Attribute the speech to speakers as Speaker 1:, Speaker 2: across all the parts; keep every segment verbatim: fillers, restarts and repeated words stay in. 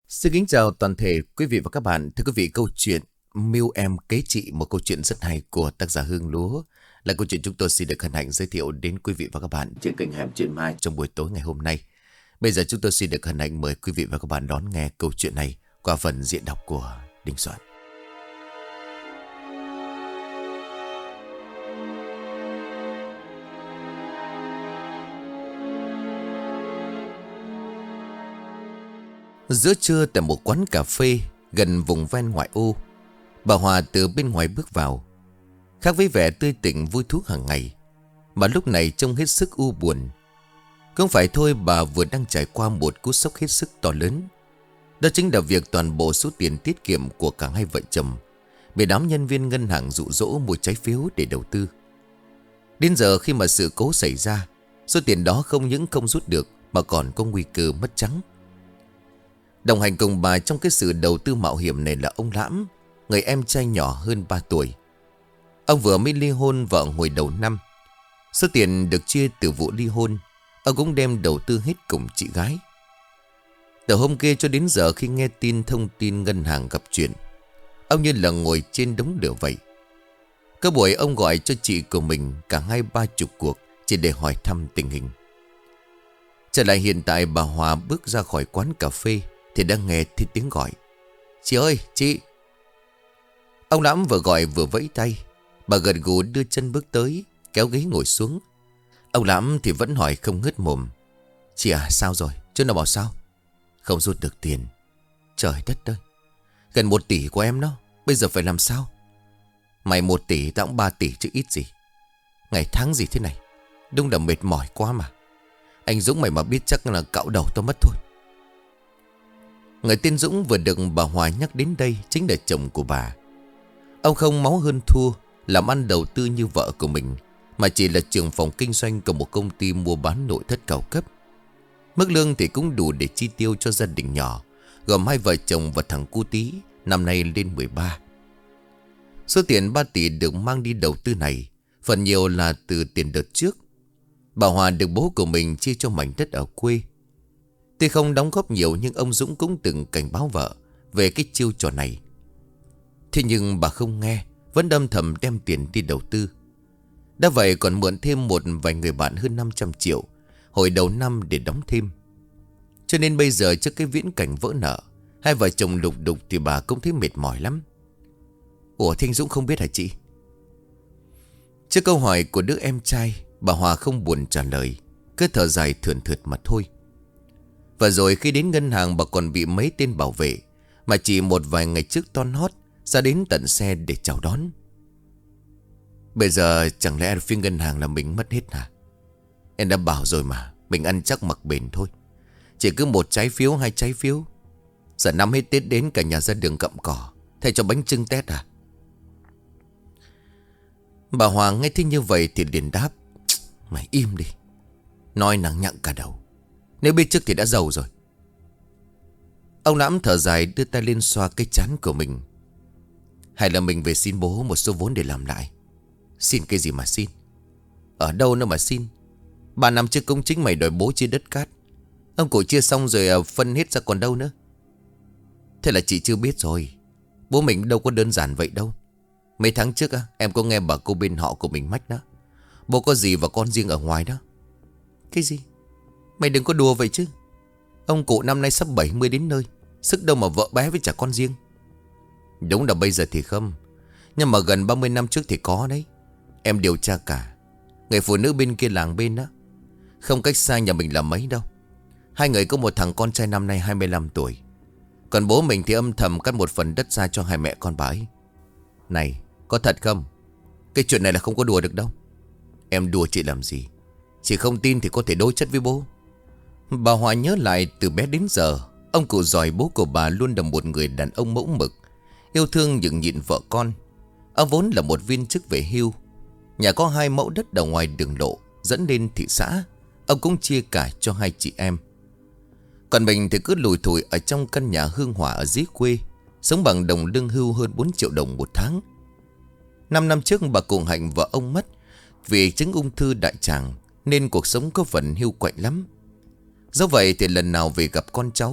Speaker 1: Xin kính chào toàn thể quý vị và các bạn. Thưa quý vị, câu chuyện Mưu Em Kế Chị, một câu chuyện rất hay của tác giả Hương Lúa, là câu chuyện chúng tôi xin được hân hạnh giới thiệu đến quý vị và các bạn trên kênh Hẻm Chuyện Mai trong buổi tối ngày hôm nay. Bây giờ chúng tôi xin được hân hạnh mời quý vị và các bạn đón nghe câu chuyện này qua phần diễn đọc của Đình Soạn. Giữa trưa tại một quán cà phê gần vùng ven ngoại ô, bà Hòa từ bên ngoài bước vào. Khác với vẻ tươi tỉnh vui thú hàng ngày, mà lúc này trông hết sức u buồn. Không phải thôi, bà vừa đang trải qua một cú sốc hết sức to lớn. Đó chính là việc toàn bộ số tiền tiết kiệm của cả hai vợ chồng bị đám nhân viên ngân hàng dụ dỗ mua trái phiếu để đầu tư. Đến giờ khi mà sự cố xảy ra, số tiền đó không những không rút được mà còn có nguy cơ mất trắng. Đồng hành cùng bà trong cái sự đầu tư mạo hiểm này là ông Lãm, người em trai nhỏ hơn ba tuổi. Ông vừa mới ly hôn vợ hồi đầu năm. Số tiền được chia từ vụ ly hôn, ông cũng đem đầu tư hết cùng chị gái. Từ hôm kia cho đến giờ khi nghe tin thông tin ngân hàng gặp chuyện, ông như là ngồi trên đống lửa vậy. Có buổi ông gọi cho chị của mình cả hai ba chục cuộc chỉ để hỏi thăm tình hình. Trở lại hiện tại, bà Hòa bước ra khỏi quán cà phê thì đang nghe thấy tiếng gọi. Chị ơi, chị! Ông Lãm vừa gọi vừa vẫy tay. Bà gật gù đưa chân bước tới, kéo ghế ngồi xuống. Ông Lãm thì vẫn hỏi không ngớt mồm. Chị à, sao rồi? Chứ nào bảo sao? Không rút được tiền. Trời đất ơi! Gần một tỷ của em đó, bây giờ phải làm sao? Mày một tỷ, tao cũng ba tỷ chứ ít gì. Ngày tháng gì thế này, đúng là mệt mỏi quá mà. Anh Dũng mày mà biết chắc là cạo đầu tao mất thôi. Người tên Dũng vừa được bà Hòa nhắc đến đây chính là chồng của bà. Ông không máu hơn thua, làm ăn đầu tư như vợ của mình, mà chỉ là trưởng phòng kinh doanh của một công ty mua bán nội thất cao cấp. Mức lương thì cũng đủ để chi tiêu cho gia đình nhỏ, gồm hai vợ chồng và thằng cu tí, năm nay lên mười ba. Số tiền ba tỷ được mang đi đầu tư này, phần nhiều là từ tiền đợt trước. Bà Hòa được bố của mình chia cho mảnh đất ở quê. Tuy không đóng góp nhiều nhưng ông Dũng cũng từng cảnh báo vợ về cái chiêu trò này. Thế nhưng bà không nghe, vẫn âm thầm đem tiền đi đầu tư. Đã vậy còn mượn thêm một vài người bạn hơn năm trăm triệu hồi đầu năm để đóng thêm. Cho nên bây giờ trước cái viễn cảnh vỡ nợ, hai vợ chồng lục đục thì bà cũng thấy mệt mỏi lắm. Ủa, Thanh Dũng không biết hả chị? Trước câu hỏi của đứa em trai, bà Hòa không buồn trả lời, cứ thở dài thườn thượt mà thôi. Và rồi khi đến ngân hàng, bà còn bị mấy tên bảo vệ mà chỉ một vài ngày trước toan hót ra đến tận xe để chào đón. Bây giờ chẳng lẽ phía ngân hàng là mình mất hết hả? Em đã bảo rồi mà, mình ăn chắc mặc bền thôi. Chỉ cứ một trái phiếu, hai trái phiếu. Giờ năm hết Tết đến cả nhà ra đường cặm cỏ, thay cho bánh chưng Tết à? Bà Hoàng nghe thấy như vậy thì liền đáp. Mày im đi, nói nặng nhặng cả đầu. Nếu biết trước thì đã giàu rồi. Ông Lãm thở dài đưa tay lên xoa cái trán của mình. Hay là mình về xin bố một số vốn để làm lại? Xin cái gì mà xin? Ở đâu nữa mà xin? Ba năm trước công chính mày đòi bố chia đất cát. Ông cụ chia xong rồi phân hết ra còn đâu nữa. Thế là chị chưa biết rồi. Bố mình đâu có đơn giản vậy đâu. Mấy tháng trước á, em có nghe bà cô bên họ của mình mách đó. Bố có gì và con riêng ở ngoài đó. Cái gì? Mày đừng có đùa vậy chứ. Ông cụ năm nay sắp bảy mươi đến nơi, sức đâu mà vợ bé với trả con riêng. Đúng là bây giờ thì không, nhưng mà gần ba mươi năm trước thì có đấy. Em điều tra cả. Người phụ nữ bên kia làng bên đó, không cách xa nhà mình là mấy đâu. Hai người có một thằng con trai năm nay hai mươi lăm tuổi. Còn bố mình thì âm thầm cắt một phần đất ra cho hai mẹ con bà ấy. Này, có thật không? Cái chuyện này là không có đùa được đâu. Em đùa chị làm gì? Chị không tin thì có thể đối chất với bố. Bà Hòa nhớ lại từ bé đến giờ, ông cụ giỏi bố của bà luôn là một người đàn ông mẫu mực, yêu thương nhường nhịn vợ con. Ông vốn là một viên chức về hưu. Nhà có hai mẫu đất ở ngoài đường lộ dẫn lên thị xã, ông cũng chia cả cho hai chị em. Còn mình thì cứ lủi thủi ở trong căn nhà hương hỏa ở dưới quê, sống bằng đồng lương hưu hơn bốn triệu đồng một tháng. Năm năm trước bà cụ Hạnh vợ ông mất vì chứng ung thư đại tràng, nên cuộc sống có phần hiu quạnh lắm. Do vậy thì lần nào về gặp con cháu,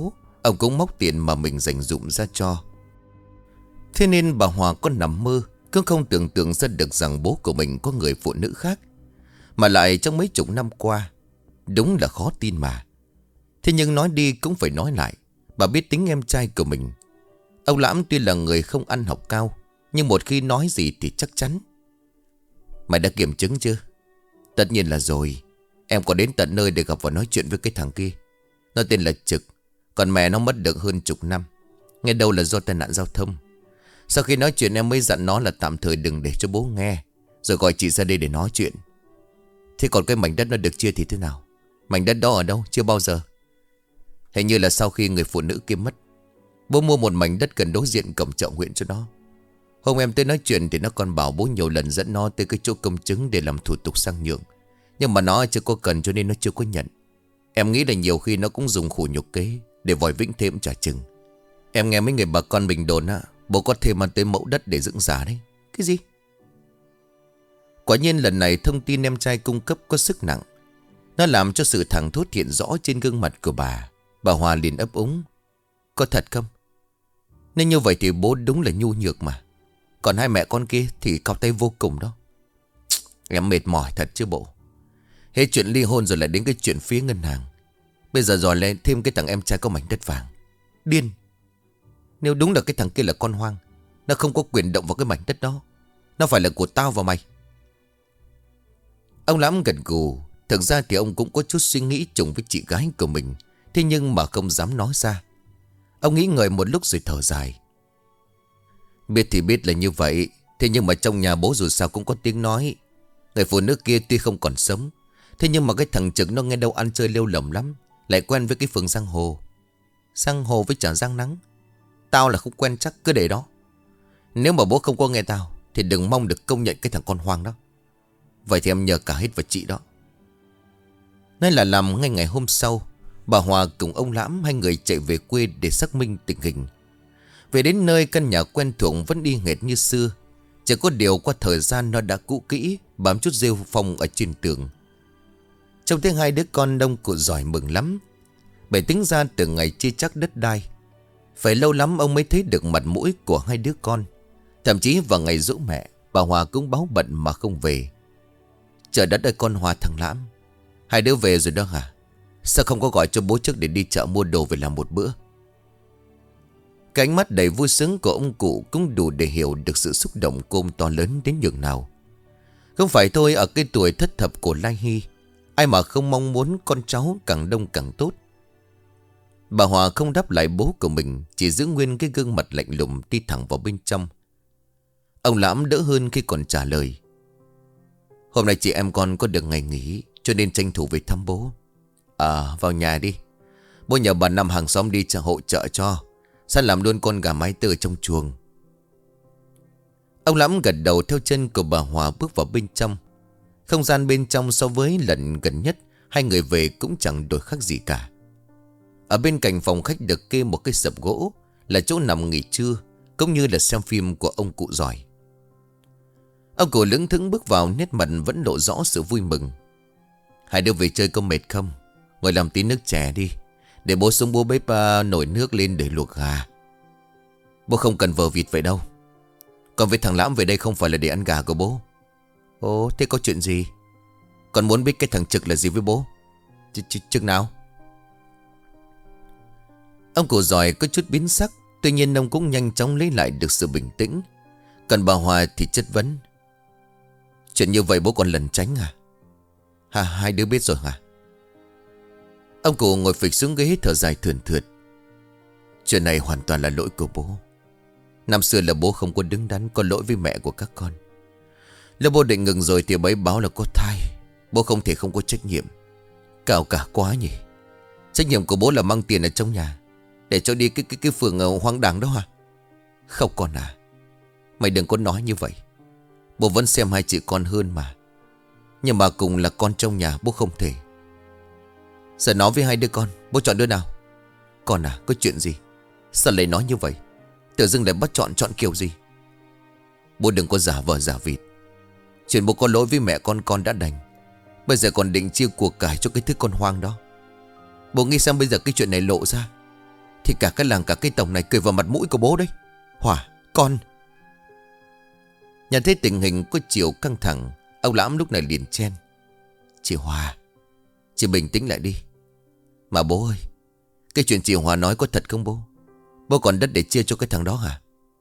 Speaker 1: Ông cũng móc tiền mà mình dành dụm ra cho. Thế nên bà Hòa có nằm mơ cũng không tưởng tượng ra được rằng bố của mình có người phụ nữ khác, mà lại trong mấy chục năm qua. Đúng là khó tin mà. Thế nhưng nói đi cũng phải nói lại, bà biết tính em trai của mình. Ông Lãm tuy là người không ăn học cao, nhưng một khi nói gì thì chắc chắn. Mày đã kiểm chứng chưa? Tất nhiên là rồi. Em có đến tận nơi để gặp và nói chuyện với cái thằng kia. Nó tên là Trực. Còn mẹ nó mất được hơn chục năm. Nghe đâu là do tai nạn giao thông. Sau khi nói chuyện em mới dặn nó là tạm thời đừng để cho bố nghe, rồi gọi chị ra đây để nói chuyện. Thế còn cái mảnh đất nó được chia thì thế nào? Mảnh đất đó ở đâu? Chưa bao giờ. Hình như là sau khi người phụ nữ kia mất, bố mua một mảnh đất gần đối diện cổng chợ huyện cho nó. Hôm em tới nói chuyện thì nó còn bảo bố nhiều lần dẫn nó tới cái chỗ công chứng để làm thủ tục sang nhượng. Nhưng mà nó chưa có cần cho nên nó chưa có nhận. Em nghĩ là nhiều khi nó cũng dùng khủ nhục kế để vòi vĩnh thêm trả chừng. Em nghe mấy người bà con mình đồn á, bố có thêm ăn tới mẫu đất để dựng giả đấy. Cái gì? Quả nhiên lần này thông tin em trai cung cấp có sức nặng. Nó làm cho sự thẳng thốt hiện rõ trên gương mặt của bà. Bà Hòa liền ấp úng. Có thật không? Nên như vậy thì bố đúng là nhu nhược mà. Còn hai mẹ con kia thì cao tay vô cùng đó. Em mệt mỏi thật chứ bộ. Hết chuyện ly hôn rồi lại đến cái chuyện phía ngân hàng. Bây giờ rồi lại thêm cái thằng em trai có mảnh đất vàng. Điên. Nếu đúng là cái thằng kia là con hoang, nó không có quyền động vào cái mảnh đất đó. Nó phải là của tao và mày. Ông Lãm gật gù. Thực ra thì ông cũng có chút suy nghĩ trùng với chị gái của mình, thế nhưng mà không dám nói ra. Ông nghĩ ngợi một lúc rồi thở dài. Biết thì biết là như vậy, thế nhưng mà trong nhà bố dù sao cũng có tiếng nói. Người phụ nữ kia tuy không còn sống, thế nhưng mà cái thằng Trực nó nghe đâu ăn chơi lêu lỏng lắm, lại quen với cái phường giang hồ. Giang hồ với chả giang nắng. Tao là không quen chắc, cứ để đó. Nếu mà bố không có nghe tao thì đừng mong được công nhận cái thằng con hoang đó. Vậy thì em nhờ cả hết vào chị đó. Nói là làm, ngay ngày hôm sau, bà Hòa cùng ông Lãm hai người chạy về quê để xác minh tình hình. Về đến nơi, căn nhà quen thuộc vẫn y hệt như xưa. Chỉ có điều qua thời gian nó đã cũ kỹ, bám chút rêu phong ở trên tường. Trông thấy hai đứa con đông cụ giỏi mừng lắm. Bởi tính ra từ ngày chia chắc đất đai, phải lâu lắm ông mới thấy được mặt mũi của hai đứa con. Thậm chí vào ngày giỗ mẹ, bà Hòa cũng báo bận mà không về. Trời đất ơi con Hòa, thằng Lãm, hai đứa về rồi đó hả? Sao không có gọi cho bố trước để đi chợ mua đồ về làm một bữa? Cái ánh mắt đầy vui sướng của ông cụ cũng đủ để hiểu được sự xúc động của ông to lớn đến nhường nào. Không phải thôi, ở cái tuổi thất thập của Lai Hy, ai mà không mong muốn con cháu càng đông càng tốt. Bà Hòa không đáp lại bố của mình, chỉ giữ nguyên cái gương mặt lạnh lùng đi thẳng vào bên trong. Ông Lãm đỡ hơn khi còn trả lời. Hôm nay chị em con có được ngày nghỉ, cho nên tranh thủ về thăm bố. À, vào nhà đi. Bố nhờ bà Năm hàng xóm đi chợ hộ trợ cho. Sẵn làm luôn con gà mái tơ trong chuồng. Ông Lãm gật đầu theo chân của bà Hòa bước vào bên trong. Không gian bên trong so với lần gần nhất hai người về cũng chẳng đổi khác gì cả. Ở bên cạnh phòng khách được kê một cái sập gỗ, là chỗ nằm nghỉ trưa, cũng như là xem phim của ông cụ giỏi. Ông cụ lững thững bước vào, nét mặt vẫn lộ rõ sự vui mừng. Hai đứa về chơi có mệt không? Ngồi làm tí nước chè đi, để bố xuống bố bếp uh, nồi nước lên để luộc gà. Bố không cần vờ vịt vậy đâu. Còn với thằng Lãm về đây không phải là để ăn gà của bố. Ồ, thế có chuyện gì? Con muốn biết cái thằng Trực là gì với bố? Ch ch Trực nào? Ông cụ giỏi có chút biến sắc. Tuy nhiên ông cũng nhanh chóng lấy lại được sự bình tĩnh. Còn bà Hòa thì chất vấn. Chuyện như vậy bố còn lẩn tránh à? Hà, hai đứa biết rồi hả? Ông cụ ngồi phịch xuống ghế thở dài thườn thượt. Chuyện này hoàn toàn là lỗi của bố. Năm xưa là bố không có đứng đắn, có lỗi với mẹ của các con. Lúc bố định ngừng rồi thì bấy báo là có thai. Bố không thể không có trách nhiệm. Cào cả quá nhỉ. Trách nhiệm của bố là mang tiền ở trong nhà để cho đi cái cái cái phường hoang đàng đó hả? Không con à, mày đừng có nói như vậy. Bố vẫn xem hai chị con hơn mà. Nhưng mà cùng là con trong nhà, bố không thể. Giờ nói với hai đứa con, bố chọn đứa nào? Con à, có chuyện gì? Sao lại nói như vậy? Tự dưng lại bắt chọn chọn kiểu gì? Bố đừng có giả vờ giả vịt. Chuyện bố có lỗi với mẹ con con đã đành. Bây giờ còn định chia của cải cho cái thứ con hoang đó. Bố nghĩ xem bây giờ cái chuyện này lộ ra, Thì cả cái làng cả cái tổng này cười vào mặt mũi của bố đấy. Hòa, con. Nhận thấy tình hình có chiều căng thẳng, ông Lãm lúc này liền chen. Chị Hòa, chị bình tĩnh lại đi. Mà bố ơi, cái chuyện chị Hòa nói có thật không bố? Bố còn đất để chia cho cái thằng đó hả?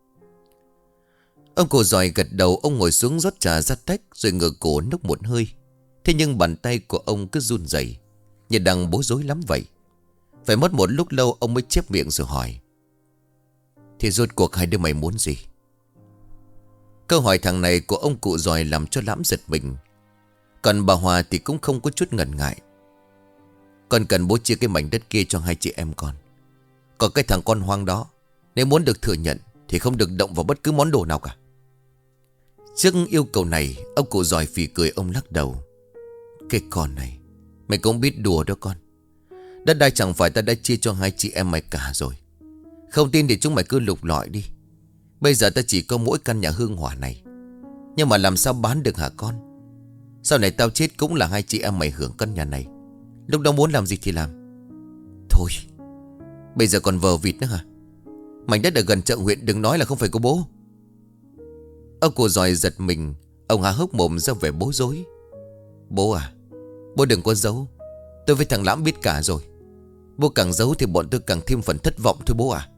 Speaker 1: Ông cụ giỏi gật đầu. Ông ngồi xuống rót trà ra tách, rồi ngửa cổ nốc một hơi. Thế nhưng bàn tay của ông cứ run rẩy, như đang bối rối lắm vậy. Phải mất một lúc lâu ông mới chép miệng rồi hỏi. Thì rốt cuộc hai đứa mày muốn gì? Câu hỏi thằng này của ông cụ giỏi làm cho Lãm giật mình. Còn bà Hòa thì cũng không có chút ngần ngại. Con cần bố chia cái mảnh đất kia cho hai chị em con. Còn cái thằng con hoang đó, nếu muốn được thừa nhận thì không được động vào bất cứ món đồ nào cả. Trước yêu cầu này, ông cụ giỏi phì cười. Ông lắc đầu. Cái con này, mày cũng biết đùa đó con. Đất đai chẳng phải ta đã chia cho hai chị em mày cả rồi. Không tin thì chúng mày cứ lục lọi đi. Bây giờ ta chỉ có mỗi căn nhà hương hỏa này, nhưng mà làm sao bán được hả con? Sau này tao chết cũng là hai chị em mày hưởng căn nhà này. Lúc đó muốn làm gì thì làm. Thôi, bây giờ còn vờ vịt nữa hả? Mảnh đất ở gần chợ huyện đừng nói là không phải của bố. Ông cụ giỏi giật mình. Ông há hốc mồm ra vẻ bối rối. Bố à, bố đừng có giấu. Tôi với thằng Lãm biết cả rồi. Bố càng giấu thì bọn tôi càng thêm phần thất vọng thôi bố à.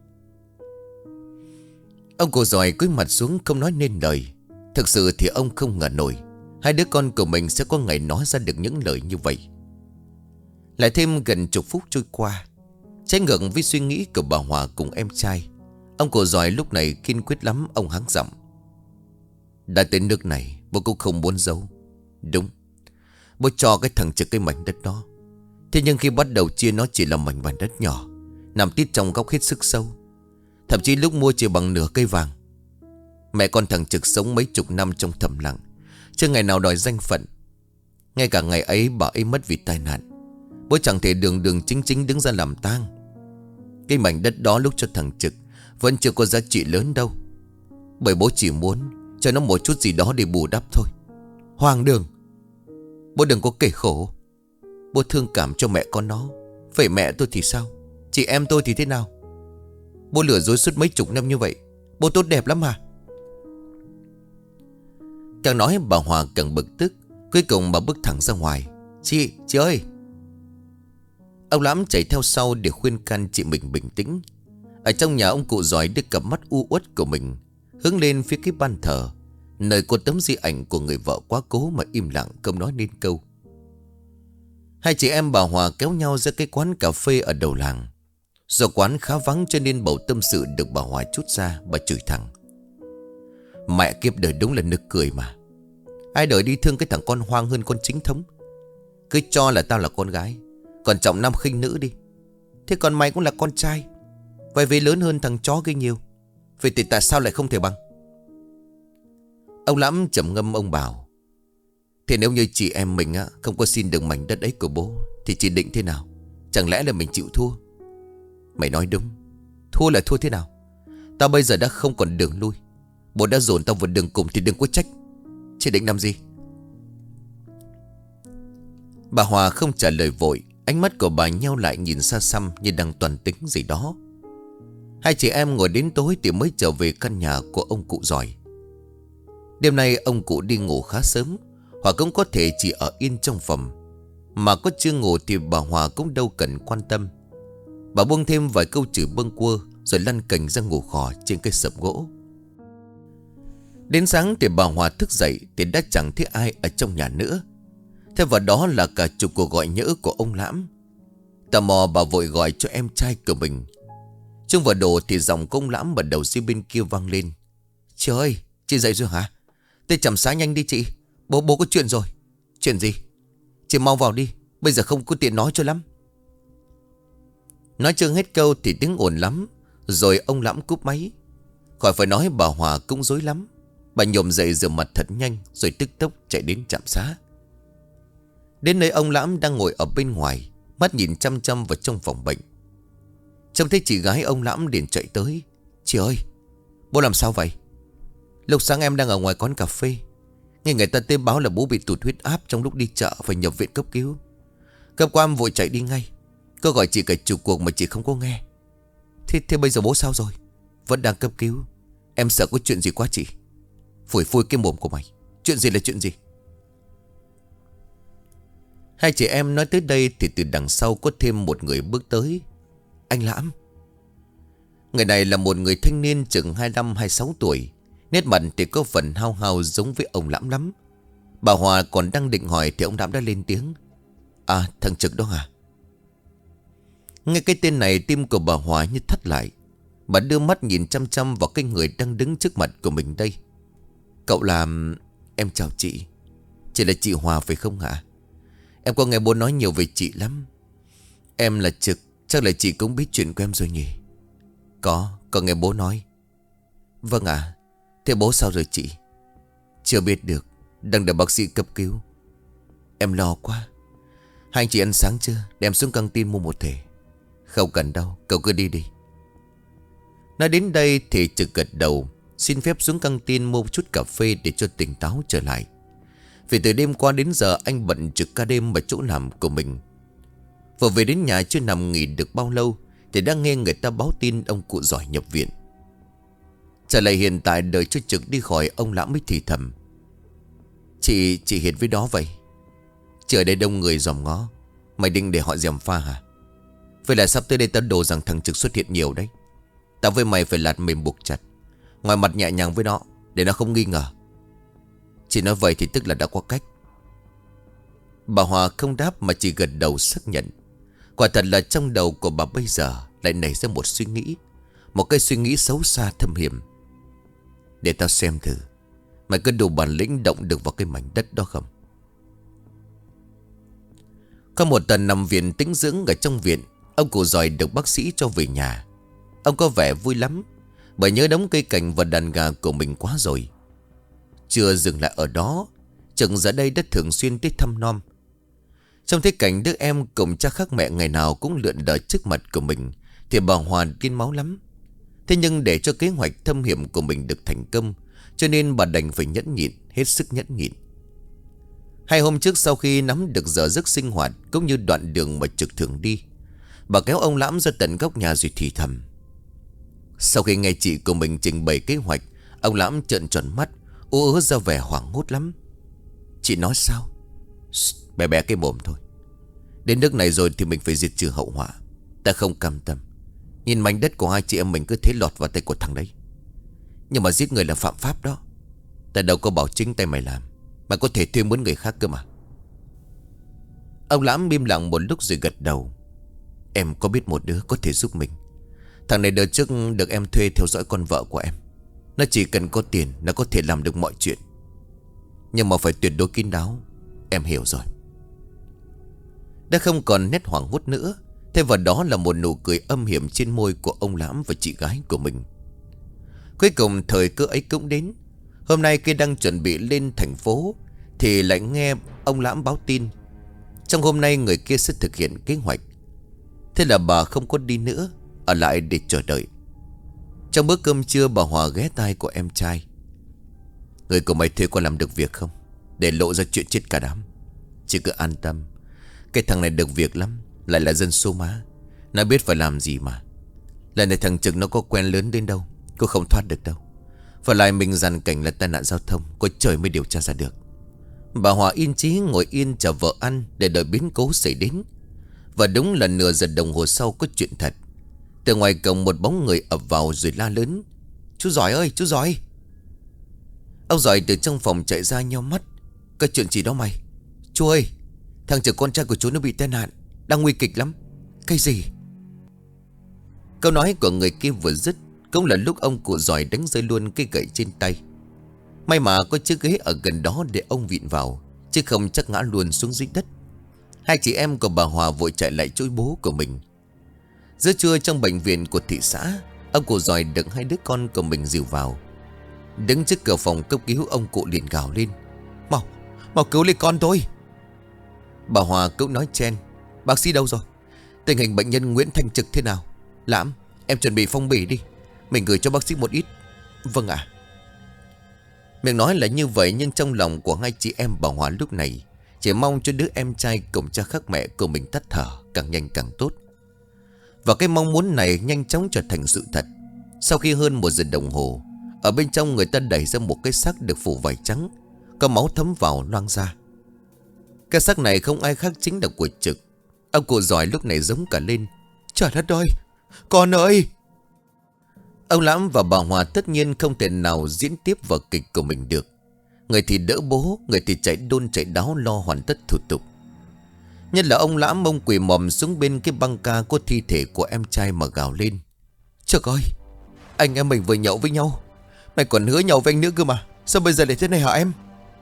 Speaker 1: Ông cụ giỏi cúi mặt xuống không nói nên lời. Thực sự thì ông không ngờ nổi hai đứa con của mình sẽ có ngày nói ra được những lời như vậy. Lại thêm gần chục phút trôi qua, trái ngược với suy nghĩ của bà Hòa cùng em trai, ông cụ giỏi lúc này kiên quyết lắm. Ông hắng giọng. Đã tới nước này, bố cũng không muốn giấu. Đúng, bố cho cái thằng Trực cái mảnh đất đó. Thế nhưng khi bắt đầu chia, nó chỉ là mảnh vài đất nhỏ, nằm tít trong góc hết sức sâu. Thậm chí lúc mua chỉ bằng nửa cây vàng. Mẹ con thằng Trực sống mấy chục năm trong thầm lặng, chưa ngày nào đòi danh phận. Ngay cả ngày ấy bà ấy mất vì tai nạn, bố chẳng thể đường đường chính chính đứng ra làm tang. Cái mảnh đất đó lúc cho thằng Trực vẫn chưa có giá trị lớn đâu, bởi bố chỉ muốn cho nó một chút gì đó để bù đắp thôi. Hoàng đường, bố đừng có kể khổ. Bố thương cảm cho mẹ con nó. Vậy mẹ tôi thì sao? Chị em tôi thì thế nào? Bố lừa dối suốt mấy chục năm như vậy, bố tốt đẹp lắm mà. Càng nói bà Hòa càng bực tức. Cuối cùng bà bước thẳng ra ngoài. Chị, chị ơi. Ông Lãm chạy theo sau để khuyên can chị mình bình tĩnh. Ở trong nhà, ông cụ giỏi đưa cặp mắt u uất của mình hướng lên phía cái ban thờ, nơi có tấm di ảnh của người vợ quá cố, mà im lặng không nói nên câu. Hai chị em bà Hòa kéo nhau ra cái quán cà phê ở đầu làng. Do quán khá vắng cho nên bầu tâm sự được bà Hòa chút ra. Bà chửi thẳng. Mẹ kiếp đời đúng là nực cười mà. Ai đời đi thương cái thằng con hoang hơn con chính thống. Cứ cho là tao là con gái, còn trọng nam khinh nữ đi. Thế còn mày cũng là con trai, vậy vì lớn hơn thằng chó kia nhiều. Vậy thì tại sao lại không thể bằng? Ông Lãm trầm ngâm. Ông bảo. Thế nếu như chị em mình á không có xin được mảnh đất ấy của bố thì chị định thế nào? Chẳng lẽ là mình chịu thua? Mày nói đúng. Thua là thua thế nào? Tao bây giờ đã không còn đường lui. Bố đã dồn tao vào đường cùng thì đừng có trách. Chị định làm gì? Bà Hòa không trả lời vội. Ánh mắt của bà nheo lại nhìn xa xăm như đang toàn tính gì đó. Hai chị em ngồi đến tối thì mới trở về căn nhà của ông cụ giỏi. Đêm nay ông cụ đi ngủ khá sớm, hoặc cũng có thể chỉ ở yên trong phòng. Mà có chưa ngủ thì bà Hòa cũng đâu cần quan tâm. Bà buông thêm vài câu chửi bâng quơ rồi lăn cành ra ngủ khò trên cây sập gỗ. Đến sáng thì bà Hòa thức dậy thì đã chẳng thấy ai ở trong nhà nữa. Thêm vào đó là cả chục cuộc gọi nhỡ của ông Lãm. Tò mò bà vội gọi cho em trai của mình. Chung vào đồ thì giọng của ông Lãm ở đầu dây bên kia vang lên. Chị ơi, chị dậy rồi hả? Thế chậm sáng nhanh đi chị. Bố bố có chuyện rồi. Chuyện gì? Chị mau vào đi, bây giờ không có tiện nói cho lắm. Nói chưa hết câu thì tiếng ồn lắm, rồi ông Lãm cúp máy. Khỏi phải nói bà Hòa cũng rối lắm. Bà nhổm dậy rửa mặt thật nhanh rồi tức tốc chạy đến trạm xá. Đến nơi ông Lãm đang ngồi ở bên ngoài, mắt nhìn chăm chăm vào trong phòng bệnh. Trông thấy chị gái ông Lãm liền chạy tới. Chị ơi, bố làm sao vậy? Lúc sáng em đang ở ngoài quán cà phê, nghe người ta tới báo là bố bị tụt huyết áp trong lúc đi chợ, phải nhập viện cấp cứu. Cấp qua em vội chạy đi ngay. Cô gọi chị cả chục cuộc mà chị không có nghe. Thế, thế bây giờ bố sao rồi? Vẫn đang cấp cứu. Em sợ có chuyện gì quá chị. Phủi phui cái mồm của mày. Chuyện gì là chuyện gì? Hai chị em nói tới đây thì từ đằng sau có thêm một người bước tới. Anh Lãm. Người này là một người thanh niên chừng hai mươi lăm hai mươi sáu tuổi. Nét mặt thì có phần hao hao giống với ông Lãm lắm. Bà Hòa còn đang định hỏi thì ông Lãm đã lên tiếng. À, thằng Trực đó hả? Nghe cái tên này tim của bà Hòa như thắt lại. Bà đưa mắt nhìn chăm chăm vào cái người đang đứng trước mặt của mình đây. Cậu là... Em chào chị. Chị là chị Hòa phải không hả? Em có nghe bố nói nhiều về chị lắm. Em là Trực. Chắc là chị cũng biết chuyện của em rồi nhỉ? Có, có nghe bố nói. Vâng ạ. Thế bố sao rồi chị? Chưa biết được. Đang đợi bác sĩ cấp cứu. Em lo quá. Hai anh chị ăn sáng chưa? Đem xuống căng tin mua một thể. Không cần đâu, cậu cứ đi đi. Nói đến đây thì Trực gật đầu, xin phép xuống căng tin mua chút cà phê để cho tỉnh táo trở lại. Vì từ đêm qua đến giờ anh bận trực ca đêm ở chỗ làm của mình. Vừa về đến nhà chưa nằm nghỉ được bao lâu thì đã nghe người ta báo tin ông cụ Giỏi nhập viện. Trở lại hiện tại đợi cho Trực đi khỏi, ông Lãm mới thì thầm. Chị, chị Hiền với đó vậy? Trời đây đông người dòm ngó. Mày định để họ gièm pha hả? Vậy là sắp tới đây tao đồ rằng thằng Trực xuất hiện nhiều đấy. Tao với mày phải lạt mềm buộc chặt, ngoài mặt nhẹ nhàng với nó để nó không nghi ngờ. Chị nói vậy thì tức là đã có cách. Bà Hòa không đáp mà chỉ gật đầu xác nhận. Quả thật là trong đầu của bà bây giờ lại nảy ra một suy nghĩ. Một cái suy nghĩ xấu xa thâm hiểm. Để tao xem thử mày có đủ bản lĩnh động được vào cái mảnh đất đó không. Có một tuần nằm viện tĩnh dưỡng ở trong viện, ông cụ Giỏi được bác sĩ cho về nhà. Ông có vẻ vui lắm, bởi nhớ đống cây cảnh và đàn gà của mình quá rồi. Chưa dừng lại ở đó, Trực giờ đây đã thường xuyên tới thăm nom. Trong thế cảnh đứa em cùng cha khác mẹ ngày nào cũng lượn lờ trước mặt của mình thì bà Hòa điên máu lắm. Thế nhưng để cho kế hoạch thâm hiểm của mình được thành công, cho nên bà đành phải nhẫn nhịn, hết sức nhẫn nhịn. Hai hôm trước sau khi nắm được giờ giấc sinh hoạt cũng như đoạn đường mà Trực thường đi, bà kéo ông Lãm ra tận góc nhà rồi thì thầm. Sau khi nghe chị của mình trình bày kế hoạch, ông Lãm trợn tròn mắt, ú ớ ra vẻ hoảng hốt lắm. Chị nói sao? Bé bé cái mồm thôi. Đến nước này rồi thì mình phải diệt trừ hậu họa. Ta không cam tâm nhìn mảnh đất của hai chị em mình cứ thế lọt vào tay của thằng đấy. Nhưng mà giết người là phạm pháp đó. Ta đâu có bảo chính tay mày làm. Mày có thể thuê mướn người khác cơ mà. Ông Lãm im lặng một lúc rồi gật đầu. Em có biết một đứa có thể giúp mình. Thằng này đợt trước được em thuê theo dõi con vợ của em. Nó chỉ cần có tiền nó có thể làm được mọi chuyện. Nhưng mà phải tuyệt đối kín đáo. Em hiểu rồi. Đã không còn nét hoảng hốt nữa. Thêm vào đó là một nụ cười âm hiểm trên môi của ông Lãm và chị gái của mình. Cuối cùng thời cơ ấy cũng đến. Hôm nay khi đang chuẩn bị lên thành phố thì lại nghe ông Lãm báo tin trong hôm nay người kia sẽ thực hiện kế hoạch. Thế là bà không có đi nữa, ở lại để chờ đợi. Trong bữa cơm trưa bà Hòa ghé tai của em trai. Người của mày thuê có làm được việc không? Để lộ ra chuyện chết cả đám. Chỉ cứ an tâm. Cái thằng này được việc lắm. Lại là dân số má. Nó biết phải làm gì mà. Lần này thằng Trực nó có quen lớn đến đâu cô không thoát được đâu. Phải lại mình dàn cảnh là tai nạn giao thông, có trời mới điều tra ra được. Bà Hòa yên chí ngồi yên chờ vợ ăn để đợi biến cố xảy đến. Và đúng là nửa giờ đồng hồ sau có chuyện thật. Từ ngoài cổng một bóng người ập vào rồi la lớn. Chú Giỏi ơi, chú Giỏi. Ông Giỏi từ trong phòng chạy ra nheo mắt. Cái chuyện gì đó mày? Chú ơi, thằng Trực con trai của chú nó bị tai nạn, đang nguy kịch lắm. Cái gì? Câu nói của người kia vừa dứt cũng là lúc ông cụ Giỏi đánh rơi luôn cái gậy trên tay. May mà có chiếc ghế ở gần đó để ông vịn vào, chứ không chắc ngã luôn xuống dưới đất. Hai chị em của bà Hòa vội chạy lại chỗ bố của mình. Giữa trưa trong bệnh viện của thị xã, ông cụ Giỏi đựng hai đứa con của mình dìu vào. Đứng trước cửa phòng cấp cứu, ông cụ liền gào lên. Mau, mau cứu lấy con tôi. Bà Hòa cũng nói chen. Bác sĩ đâu rồi? Tình hình bệnh nhân Nguyễn Thanh Trực thế nào? Lãm, em chuẩn bị phong bì đi, mình gửi cho bác sĩ một ít. Vâng ạ. Miệng nói là như vậy nhưng trong lòng của hai chị em bà Hòa lúc này chỉ mong cho đứa em trai cùng cha khác mẹ của mình tắt thở càng nhanh càng tốt. Và cái mong muốn này nhanh chóng trở thành sự thật. Sau khi hơn một giờ đồng hồ, ở bên trong người ta đẩy ra một cái xác được phủ vải trắng, có máu thấm vào loang ra. Cái xác này không ai khác chính là của Trực. Ông cụ giỏi lúc này giống cả lên. Trời đất ơi, con ơi! Ông Lãm và bà Hòa tất nhiên không thể nào diễn tiếp vở kịch của mình được. Người thì đỡ bố, người thì chạy đôn chạy đáo lo hoàn tất thủ tục. Nhất là ông Lãm, ông quỳ mòm xuống bên cái băng ca có thi thể của em trai mà gào lên. Trời ơi, anh em mình vừa nhậu với nhau, mày còn hứa nhậu với anh nữa cơ mà, sao bây giờ lại thế này hả em?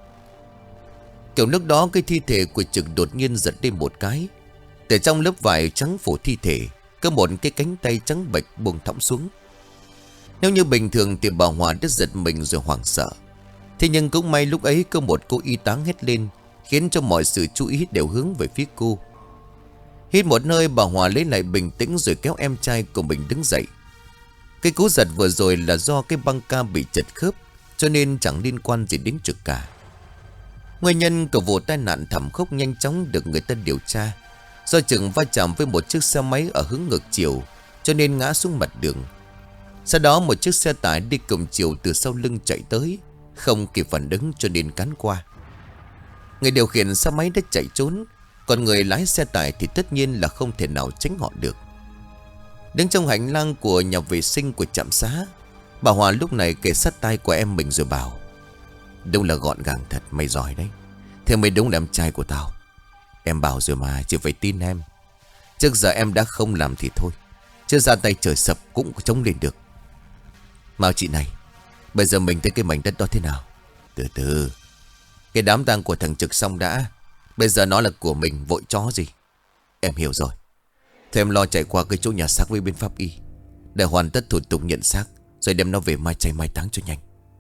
Speaker 1: Kiểu lúc đó cái thi thể của Trực đột nhiên giật lên một cái. Từ trong lớp vải trắng phủ thi thể, có một cái cánh tay trắng bệch buông thõng xuống. Nếu như bình thường thì bà Hòa đã giật mình rồi hoảng sợ. Thế nhưng cũng may lúc ấy có một cô y tá hét lên, khiến cho mọi sự chú ý đều hướng về phía cô. Hít một hơi, bà Hòa lấy lại bình tĩnh rồi kéo em trai của mình đứng dậy. Cái cú giật vừa rồi là do cái băng ca bị chật khớp, cho nên chẳng liên quan gì đến Trực cả. Nguyên nhân của vụ tai nạn thảm khốc nhanh chóng được người ta điều tra. Do Trực va chạm với một chiếc xe máy ở hướng ngược chiều, cho nên ngã xuống mặt đường. Sau đó một chiếc xe tải đi cùng chiều từ sau lưng chạy tới, không kịp phản ứng cho nên cán qua. Người điều khiển xe máy đã chạy trốn, còn người lái xe tải thì tất nhiên là không thể nào tránh họ được. Đứng trong hành lang của nhà vệ sinh của trạm xá, bà Hòa lúc này kề sát tai của em mình rồi bảo: Đúng là gọn gàng thật, mày giỏi đấy. Thế mày đúng là em trai của tao. Em bảo rồi mà, chỉ phải tin em. Trước giờ em đã không làm thì thôi, chứ ra tay trời sập cũng chống lên được. Mau chị này, bây giờ mình tới cái mảnh đất đó thế nào? Từ từ, cái đám tang của thằng Trực xong đã, bây giờ nó là của mình, vội chó gì. Em hiểu rồi. Thế em lo chạy qua cái chỗ nhà xác với bên pháp y, để hoàn tất thủ tục nhận xác, rồi đem nó về mai chay mai táng cho nhanh.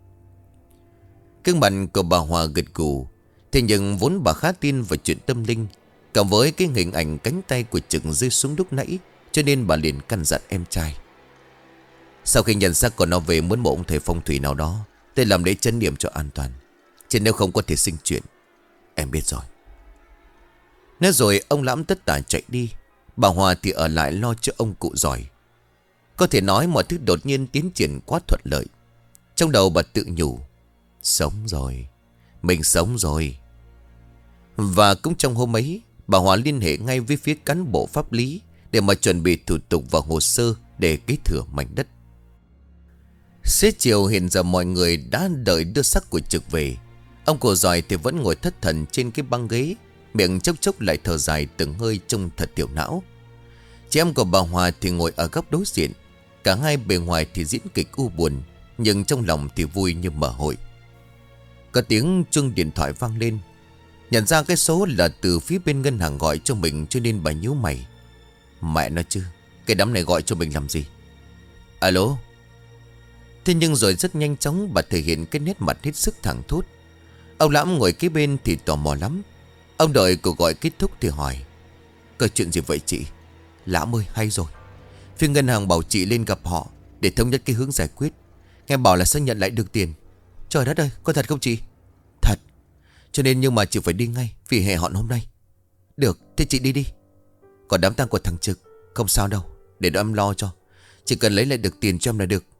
Speaker 1: Cương mặt của bà Hòa gật gù. Thế nhưng vốn bà khá tin vào chuyện tâm linh, cộng với cái hình ảnh cánh tay của Trực rơi xuống lúc nãy, cho nên bà liền căn dặn em trai. Sau khi nhận xác của nó về, muốn một ông thầy phong thủy nào đó để làm lễ trấn niệm cho an toàn, chứ nếu không có thể sinh chuyện. Em biết rồi. Nói rồi ông Lãm tất tả chạy đi. Bà Hòa thì ở lại lo cho ông cụ giỏi. Có thể nói mọi thứ đột nhiên tiến triển quá thuận lợi. Trong đầu bà tự nhủ: Sống rồi, mình sống rồi. Và cũng trong hôm ấy, bà Hòa liên hệ ngay với phía cán bộ pháp lý để mà chuẩn bị thủ tục và hồ sơ để kế thừa mảnh đất. Xế chiều hiện giờ mọi người đã đợi đưa xác của Trực về. Ông cụ giỏi thì vẫn ngồi thất thần trên cái băng ghế, miệng chốc chốc lại thở dài từng hơi trông thật tiểu não. Chị em của bà Hòa thì ngồi ở góc đối diện. Cả hai bề ngoài thì diễn kịch u buồn, nhưng trong lòng thì vui như mở hội. Có tiếng chuông điện thoại vang lên. Nhận ra cái số là từ phía bên ngân hàng gọi cho mình, cho nên bà nhíu mày. Mẹ nó chứ, cái đám này gọi cho mình làm gì? Alo. Thế nhưng rồi rất nhanh chóng bà thể hiện cái nét mặt hết sức thẳng thốt. Ông Lãm ngồi kế bên thì tò mò lắm. Ông đợi cuộc gọi kết thúc thì hỏi: Có chuyện gì vậy chị? Lãm ơi, hay rồi. Phía ngân hàng bảo chị lên gặp họ để thống nhất cái hướng giải quyết. Nghe bảo là sẽ nhận lại được tiền. Trời đất ơi, có thật không chị? Thật. Cho nên nhưng mà chị phải đi ngay vì hẹn họ hôm nay. Được, thế chị đi đi. Còn đám tang của thằng Trực, không sao đâu, để đó em lo cho. Chỉ cần lấy lại được tiền cho em là được.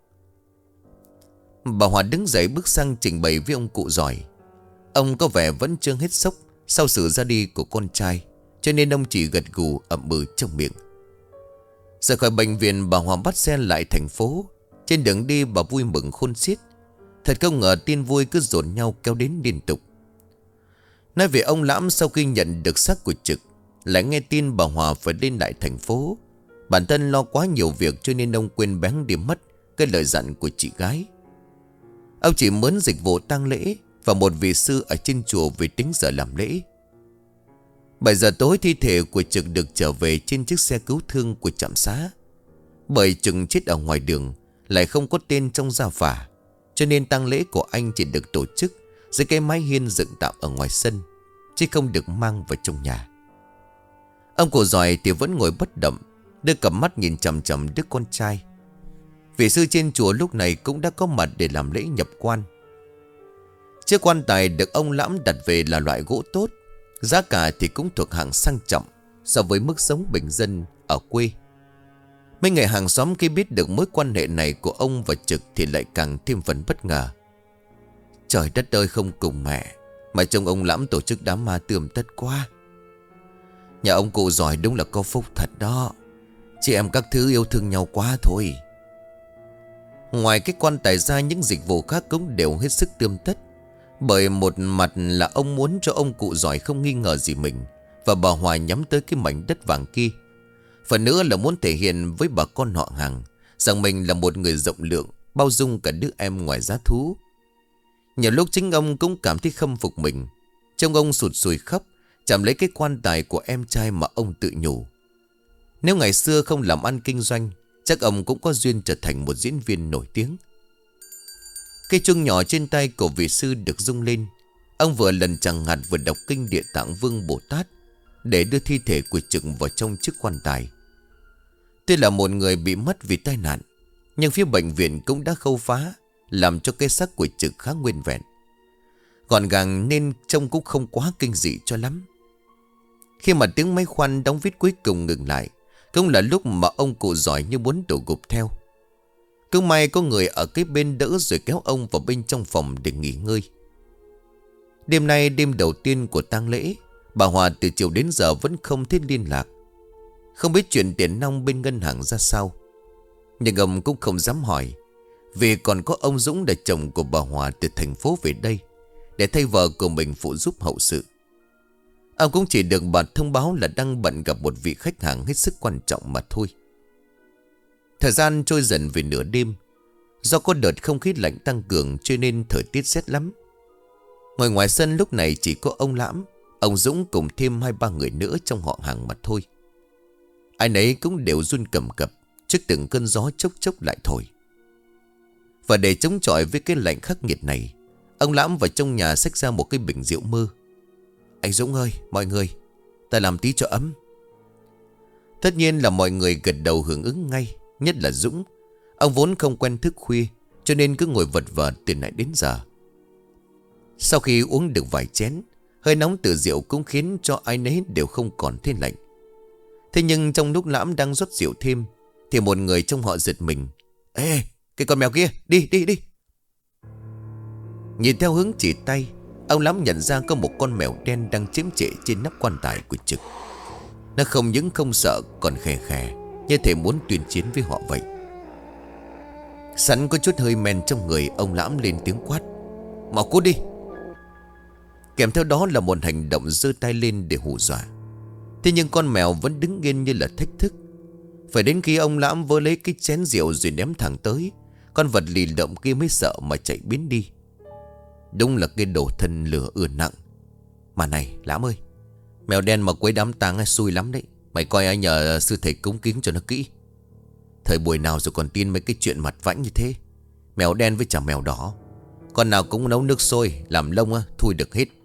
Speaker 1: Bà Hòa đứng dậy bước sang trình bày với ông cụ giỏi. Ông có vẻ vẫn chưa hết sốc sau sự ra đi của con trai, cho nên ông chỉ gật gù ậm ừ trong miệng. Rời khỏi bệnh viện, bà Hòa bắt xe lại thành phố. Trên đường đi bà vui mừng khôn xiết. Thật không ngờ tin vui cứ dồn nhau kéo đến liên tục. Nói về ông Lãm, sau khi nhận được xác của Trực, lại nghe tin bà Hòa phải lên lại thành phố. Bản thân lo quá nhiều việc cho nên ông quên bén đi mất cái lời dặn của chị gái. Ông chỉ mướn dịch vụ tang lễ và một vị sư ở trên chùa về tính giờ làm lễ. Bảy giờ tối thi thể của Trực được trở về trên chiếc xe cứu thương của trạm xá. Bởi Trực chết ở ngoài đường, lại không có tên trong gia phả, cho nên tang lễ của anh chỉ được tổ chức dưới cái mái hiên dựng tạm ở ngoài sân, chứ không được mang vào trong nhà. Ông cụ giỏi thì vẫn ngồi bất động, đưa cặp mắt nhìn chằm chằm đứa con trai. Vị sư trên chùa lúc này cũng đã có mặt để làm lễ nhập quan. Chiếc quan tài được ông Lãm đặt về là loại gỗ tốt, giá cả thì cũng thuộc hàng sang trọng so với mức sống bình dân ở quê. Mấy người hàng xóm khi biết được mối quan hệ này của ông và Trực thì lại càng thêm phần bất ngờ. Trời đất ơi, không cùng mẹ mà trông ông Lãm tổ chức đám ma tươm tất quá. Nhà ông cụ giỏi đúng là có phúc thật đó. Chị em các thứ yêu thương nhau quá thôi. Ngoài cái quan tài ra, những dịch vụ khác cũng đều hết sức tươm tất. Bởi một mặt là ông muốn cho ông cụ giỏi không nghi ngờ gì mình và bà Hòa nhắm tới cái mảnh đất vàng kia. Phần nữa là muốn thể hiện với bà con họ hàng rằng mình là một người rộng lượng, bao dung cả đứa em ngoài giá thú. Nhiều lúc chính ông cũng cảm thấy khâm phục mình. Trông ông sụt sùi khóc, chạm lấy cái quan tài của em trai mà ông tự nhủ. Nếu ngày xưa không làm ăn kinh doanh, chắc ông cũng có duyên trở thành một diễn viên nổi tiếng. Cây chuông nhỏ trên tay của vị sư được rung lên. Ông vừa lần chẳng hạt vừa đọc kinh Địa Tạng Vương Bồ Tát để đưa thi thể của Trực vào trong chiếc quan tài. Tuy là một người bị mất vì tai nạn, nhưng phía bệnh viện cũng đã khâu phá, làm cho cái xác của Trực khá nguyên vẹn, gọn gàng nên trông cũng không quá kinh dị cho lắm. Khi mà tiếng máy khoan đóng vít cuối cùng ngừng lại, cũng là lúc mà ông cụ giỏi như muốn đổ gục theo. Cứ may có người ở cái bên đỡ rồi kéo ông vào bên trong phòng để nghỉ ngơi. Đêm nay đêm đầu tiên của tang lễ, bà Hòa từ chiều đến giờ vẫn không thấy liên lạc. Không biết chuyện tiền nong bên ngân hàng ra sao, nhưng ông cũng không dám hỏi, vì còn có ông Dũng là chồng của bà Hòa từ thành phố về đây để thay vợ của mình phụ giúp hậu sự. Ông cũng chỉ được bà thông báo là đang bận gặp một vị khách hàng hết sức quan trọng mà thôi. Thời gian trôi dần về nửa đêm. Do có đợt không khí lạnh tăng cường cho nên thời tiết rét lắm. Ngồi ngoài sân lúc này chỉ có ông Lãm, ông Dũng cùng thêm hai ba người nữa trong họ hàng mà thôi. Ai nấy cũng đều run cầm cập trước từng cơn gió chốc chốc lại thổi. Và để chống chọi với cái lạnh khắc nghiệt này, ông Lãm vào trong nhà xách ra một cái bình rượu mơ. Anh Dũng ơi, mọi người, ta làm tí cho ấm. Tất nhiên là mọi người gật đầu hưởng ứng ngay, nhất là Dũng. Ông vốn không quen thức khuya, cho nên cứ ngồi vật vờ từ nãy đến giờ. Sau khi uống được vài chén, hơi nóng từ rượu cũng khiến cho ai nấy đều không còn thấy lạnh. Thế nhưng trong lúc Lãm đang rót rượu thêm, thì một người trong họ giật mình. Ê, cái con mèo kia, đi, đi, đi. Nhìn theo hướng chỉ tay, ông Lãm nhận ra có một con mèo đen đang chiếm trệ trên nắp quan tài của Trực. Nó không những không sợ, còn khè khè, như thể muốn tuyên chiến với họ vậy. Sẵn có chút hơi men trong người, ông Lãm lên tiếng quát: mau cút đi. Kèm theo đó là một hành động giơ tay lên để hù dọa. Thế nhưng con mèo vẫn đứng yên như là thách thức. Phải đến khi ông Lãm vơ lấy cái chén rượu rồi ném thẳng tới, con vật lì lợm kia mới sợ mà chạy biến đi. Đúng là cái đồ thân lửa ưa nặng. Mà này Lãm ơi, mèo đen mà quấy đám tang ấy xui lắm đấy. Mày coi ai nhờ sư thầy cúng kính cho nó kỹ. Thời buổi nào rồi còn tin mấy cái chuyện mặt vãnh như thế. Mèo đen với chả mèo đỏ, con nào cũng nấu nước sôi làm lông á, thui được hết.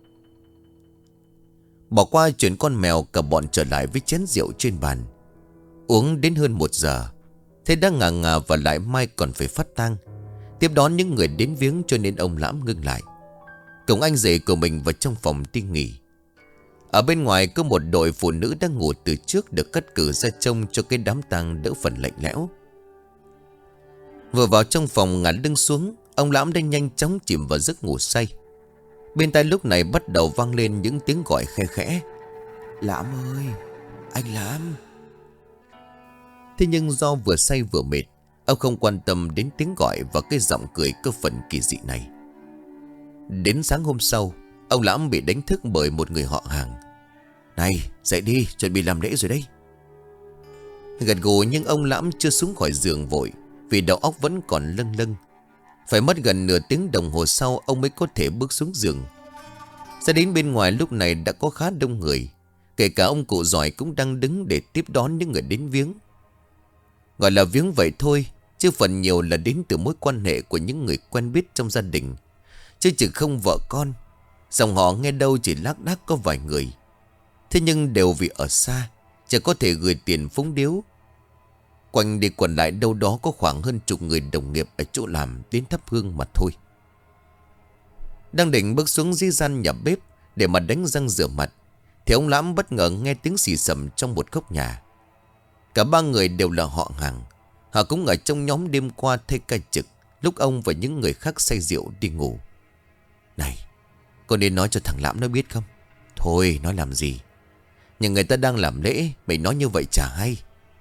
Speaker 1: Bỏ qua chuyện con mèo, cả bọn trở lại với chén rượu trên bàn. Uống đến hơn một giờ, thế đã ngà ngà và lại mai còn phải phát tang, tiếp đón những người đến viếng, cho nên ông Lãm ngưng lại, cùng anh rể của mình vào trong phòng tiên nghỉ. Ở bên ngoài có một đội phụ nữ đang ngủ từ trước được cắt cử ra trông cho cái đám tang đỡ phần lạnh lẽo. Vừa vào trong phòng ngả lưng xuống, ông Lãm đã nhanh chóng chìm vào giấc ngủ say. Bên tai lúc này bắt đầu vang lên những tiếng gọi khe khẽ: Lãm ơi, anh Lãm. Thế nhưng do vừa say vừa mệt, ông không quan tâm đến tiếng gọi và cái giọng cười có phần kỳ dị này. Đến sáng hôm sau, ông Lãm bị đánh thức bởi một người họ hàng. Này, dậy đi, chuẩn bị làm lễ rồi đấy. Gật gù nhưng ông Lãm chưa xuống khỏi giường vội, vì đầu óc vẫn còn lâng lâng. Phải mất gần nửa tiếng đồng hồ sau ông mới có thể bước xuống giường. Ra đến bên ngoài lúc này đã có khá đông người, kể cả ông cụ giỏi cũng đang đứng để tiếp đón những người đến viếng. Gọi là viếng vậy thôi, chứ phần nhiều là đến từ mối quan hệ của những người quen biết trong gia đình, chứ chừng không vợ con. Dòng họ nghe đâu chỉ lác đác có vài người. Thế nhưng đều vì ở xa, chỉ có thể gửi tiền phúng điếu. Quanh đi quẩn lại đâu đó có khoảng hơn chục người đồng nghiệp ở chỗ làm đến thắp hương mà thôi. Đang định bước xuống dưới gian nhà bếp để mà đánh răng rửa mặt, thì ông Lãm bất ngờ nghe tiếng xì xầm trong một góc nhà. Cả ba người đều là họ hàng. Họ cũng ở trong nhóm đêm qua thay ca trực lúc ông và những người khác say rượu đi ngủ. Này, con nên nói cho thằng Lãm nó biết không? Thôi nói làm gì? Nhưng người ta đang làm lễ, mày nói như vậy chả hay.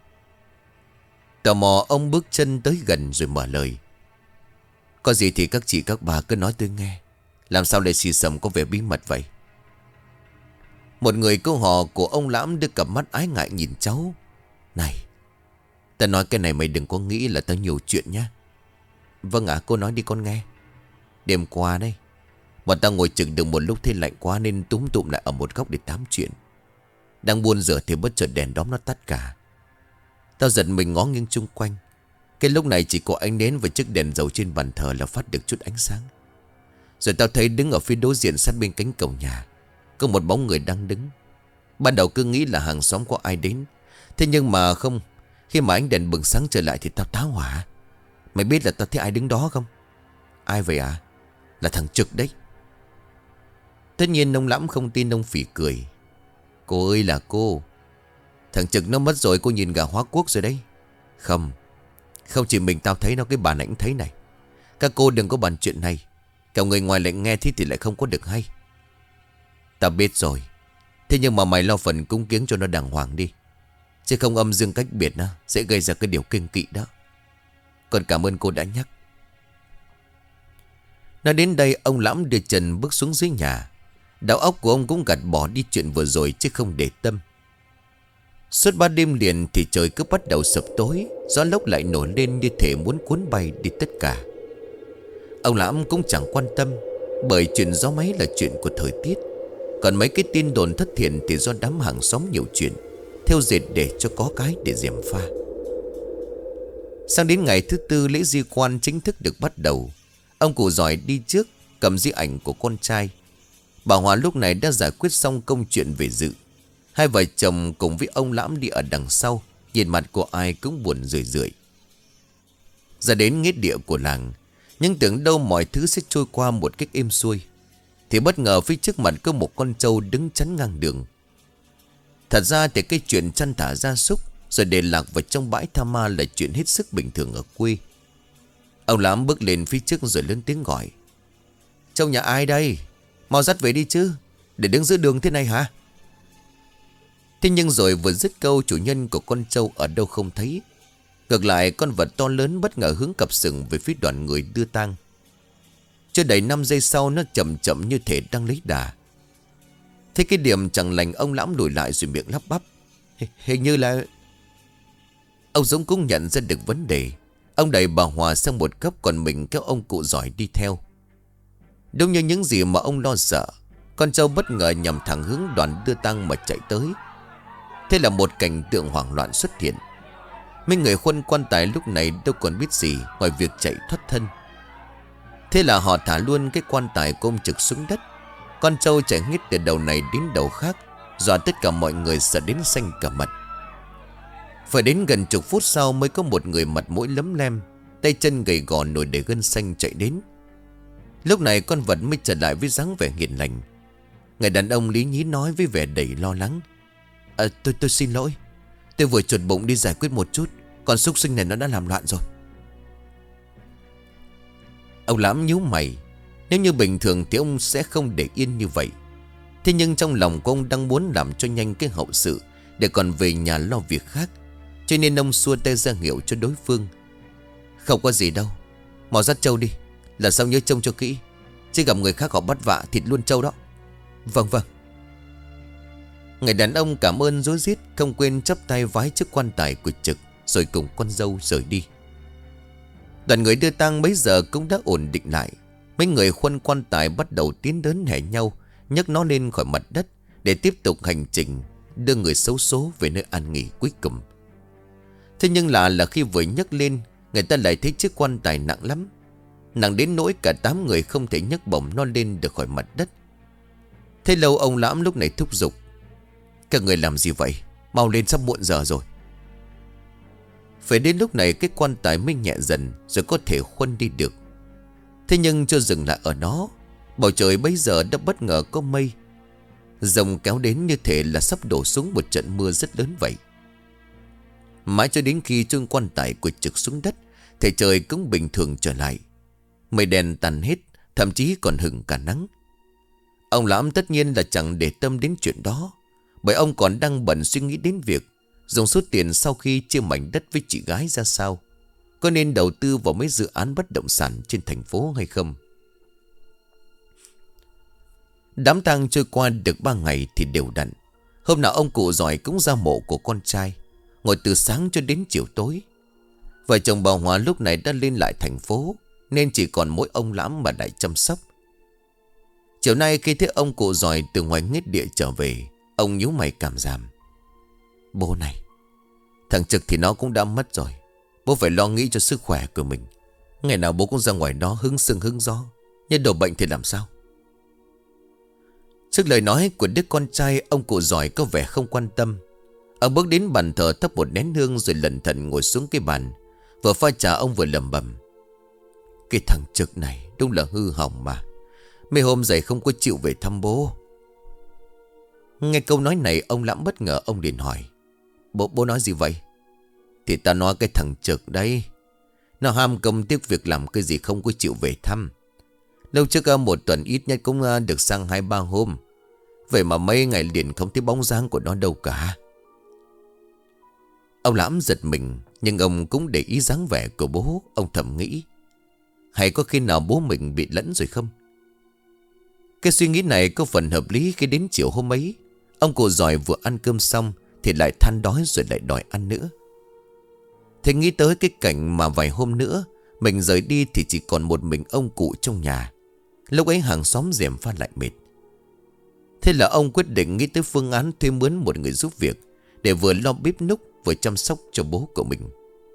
Speaker 1: Tò mò ông bước chân tới gần rồi mở lời. Có gì thì các chị các bà cứ nói tôi nghe. Làm sao lại xì xầm có vẻ bí mật vậy? Một người câu hò của ông Lãm đưa cặp mắt ái ngại nhìn cháu. Này, ta nói cái này mày đừng có nghĩ là tao nhiều chuyện nhá. Vâng ạ, cô nói đi con nghe. Đêm qua đấy, bọn tao ngồi chừng được một lúc thấy lạnh quá nên túm tụm lại ở một góc để tám chuyện. Đang buồn rửa thì bất chợt đèn đóm nó tắt cả. Tao giật mình ngó nghiêng chung quanh. Cái lúc này chỉ có ánh nến và chiếc đèn dầu trên bàn thờ là phát được chút ánh sáng. Rồi tao thấy đứng ở phía đối diện sát bên cánh cổng nhà có một bóng người đang đứng. Ban đầu cứ nghĩ là hàng xóm có ai đến. Thế nhưng mà không. Khi mà ánh đèn bừng sáng trở lại thì tao táo hỏa. Mày biết là tao thấy ai đứng đó không? Ai vậy à? Là thằng Trực đấy. Tất nhiên ông Lãm không tin, ông phỉ cười. Cô ơi là cô. Thằng Trực nó mất rồi, cô nhìn gà hóa quốc rồi đấy. Không. Không chỉ mình tao thấy nó, cái bà này cũng thấy này. Các cô đừng có bàn chuyện này. Cả người ngoài lại nghe thì, thì lại không có được hay. Tao biết rồi. Thế nhưng mà mày lo phần cúng kiếng cho nó đàng hoàng đi. Chứ không âm dương cách biệt đó, sẽ gây ra cái điều kinh kỵ đó. Còn cảm ơn cô đã nhắc. Nói đến đây ông Lãm đưa chân bước xuống dưới nhà. Đầu óc của ông cũng gạt bỏ đi chuyện vừa rồi chứ không để tâm. Suốt ba đêm liền thì trời cứ bắt đầu sập tối. Gió lốc lại nổi lên như thể muốn cuốn bay đi tất cả. Ông Lãm cũng chẳng quan tâm, bởi chuyện gió máy là chuyện của thời tiết. Còn mấy cái tin đồn thất thiện thì do đám hàng xóm nhiều chuyện, theo dệt để cho có cái để gièm pha. Sang đến ngày thứ tư, lễ di quan chính thức được bắt đầu. Ông cụ giỏi đi trước, cầm di ảnh của con trai. Bà Hòa lúc này đã giải quyết xong công chuyện về dự. Hai vợ chồng cùng với ông Lãm đi ở đằng sau, nhìn mặt của ai cũng buồn rười rượi. Ra đến nghĩa địa của làng, nhưng tưởng đâu mọi thứ sẽ trôi qua một cách êm xuôi, thì bất ngờ phía trước mặt có một con trâu đứng chắn ngang đường. Thật ra thì cái chuyện chăn thả gia súc rồi để lạc vào trong bãi tha ma là chuyện hết sức bình thường ở quê. Ông Lãm bước lên phía trước rồi lớn tiếng gọi. Trâu nhà ai đây? Mau dắt về đi chứ, để đứng giữa đường thế này hả? Thế nhưng rồi vừa dứt câu, chủ nhân của con trâu ở đâu không thấy. Ngược lại, con vật to lớn bất ngờ hướng cặp sừng về phía đoàn người đưa tang. Chưa đầy năm giây sau, nó chậm chậm như thể đang lấy đà. Thế cái điểm chẳng lành, ông Lãm lùi lại rồi miệng lắp bắp. Hình như là... Ông Dũng cũng nhận ra được vấn đề. Ông đẩy bà Hòa sang một góc, còn mình kéo ông cụ giỏi đi theo. Đúng như những gì mà ông lo sợ, con trâu bất ngờ nhằm thẳng hướng đoàn đưa tang mà chạy tới. Thế là một cảnh tượng hoảng loạn xuất hiện. Mấy người khuân quan tài lúc này đâu còn biết gì ngoài việc chạy thoát thân. Thế là họ thả luôn cái quan tài của ông Trực xuống đất. Con trâu chạy hết từ đầu này đến đầu khác, dọa tất cả mọi người sợ đến xanh cả mặt. Phải đến gần chục phút sau mới có một người mặt mũi lấm lem, tay chân gầy gò nổi đầy gân xanh chạy đến. Lúc này con vật mới trở lại với dáng vẻ hiền lành. Người đàn ông lý nhí nói với vẻ đầy lo lắng. À, tôi tôi xin lỗi. Tôi vừa chuột bụng đi giải quyết một chút, con súc sinh này nó đã làm loạn rồi. Ông Lãm nhíu mày. Nếu như bình thường thì ông sẽ không để yên như vậy. Thế nhưng trong lòng của ông đang muốn làm cho nhanh cái hậu sự, để còn về nhà lo việc khác. Cho nên ông xua tay ra hiệu cho đối phương. Không có gì đâu, mau dắt trâu đi, là sao nhớ trông cho kỹ, chứ gặp người khác họ bắt vạ thịt luôn trâu đó. Vâng vâng. Người đàn ông cảm ơn rối rít, không quên chắp tay vái trước quan tài của Trực, rồi cùng con dâu rời đi. Đoàn người đưa tang bấy giờ cũng đã ổn định lại. Mấy người khuân quan tài bắt đầu tiến đến hẻ nhau, nhấc nó lên khỏi mặt đất để tiếp tục hành trình đưa người xấu số về nơi an nghỉ cuối cùng. Thế nhưng lạ là khi vừa nhấc lên, người ta lại thấy chiếc quan tài nặng lắm, nặng đến nỗi cả tám người không thể nhấc bổng nó lên được khỏi mặt đất. Thế lâu ông Lãm lúc này thúc giục. Các người làm gì vậy? Mau lên, sắp muộn giờ rồi. Phải đến lúc này cái quan tài mới nhẹ dần, rồi có thể khuân đi được. Thế nhưng chưa dừng lại ở đó, bầu trời bấy giờ đã bất ngờ có mây rồng kéo đến như thể là sắp đổ xuống một trận mưa rất lớn vậy. Mãi cho đến khi chôn quan tài của Trực xuống đất thì trời cũng bình thường trở lại. Mây đen tàn hết, thậm chí còn hừng cả nắng. Ông Lãm tất nhiên là chẳng để tâm đến chuyện đó, bởi ông còn đang bận suy nghĩ đến việc dùng số tiền sau khi chia mảnh đất với chị gái ra sao. Có nên đầu tư vào mấy dự án bất động sản trên thành phố hay không? Đám tang trôi qua được ba ngày thì đều đặn. Hôm nào ông cụ giỏi cũng ra mộ của con trai, ngồi từ sáng cho đến chiều tối. Vợ chồng bà Hòa lúc này đã lên lại thành phố, nên chỉ còn mỗi ông Lãm mà lại chăm sóc. Chiều nay khi thấy ông cụ giỏi từ ngoài nghết địa trở về, ông nhíu mày cảm giảm. Bố này, thằng Trực thì nó cũng đã mất rồi. Bố phải lo nghĩ cho sức khỏe của mình. Ngày nào bố cũng ra ngoài đó hứng sưng hứng gió, nhân đổ bệnh thì làm sao? Trước lời nói của đứa con trai, ông cụ giỏi có vẻ không quan tâm. Ông bước đến bàn thờ thắp một nén hương rồi lẩn thận ngồi xuống cái bàn. Vừa pha trà ông vừa lẩm bẩm. Cái thằng Trực này đúng là hư hỏng mà. Mấy hôm dậy không có chịu về thăm bố. Nghe câu nói này ông Lãm bất ngờ, ông liền hỏi. Bố, bố nói gì vậy? Thì ta nói cái thằng Trực đây. Nó ham công tiếc việc làm cái gì không có chịu về thăm. Lâu trước một tuần ít nhất cũng được sang hai ba hôm. Vậy mà mấy ngày liền không thấy bóng dáng của nó đâu cả. Ông Lãm giật mình, nhưng ông cũng để ý dáng vẻ của bố. Ông thầm nghĩ, hay có khi nào bố mình bị lẫn rồi không? Cái suy nghĩ này có phần hợp lý khi đến chiều hôm ấy, ông cụ giỏi vừa ăn cơm xong thì lại than đói rồi lại đòi ăn nữa. Thế nghĩ tới cái cảnh mà vài hôm nữa mình rời đi thì chỉ còn một mình ông cụ trong nhà. Lúc ấy hàng xóm gièm pha lại mệt. Thế là ông quyết định nghĩ tới phương án thuê mướn một người giúp việc, để vừa lo bếp núc vừa chăm sóc cho bố của mình.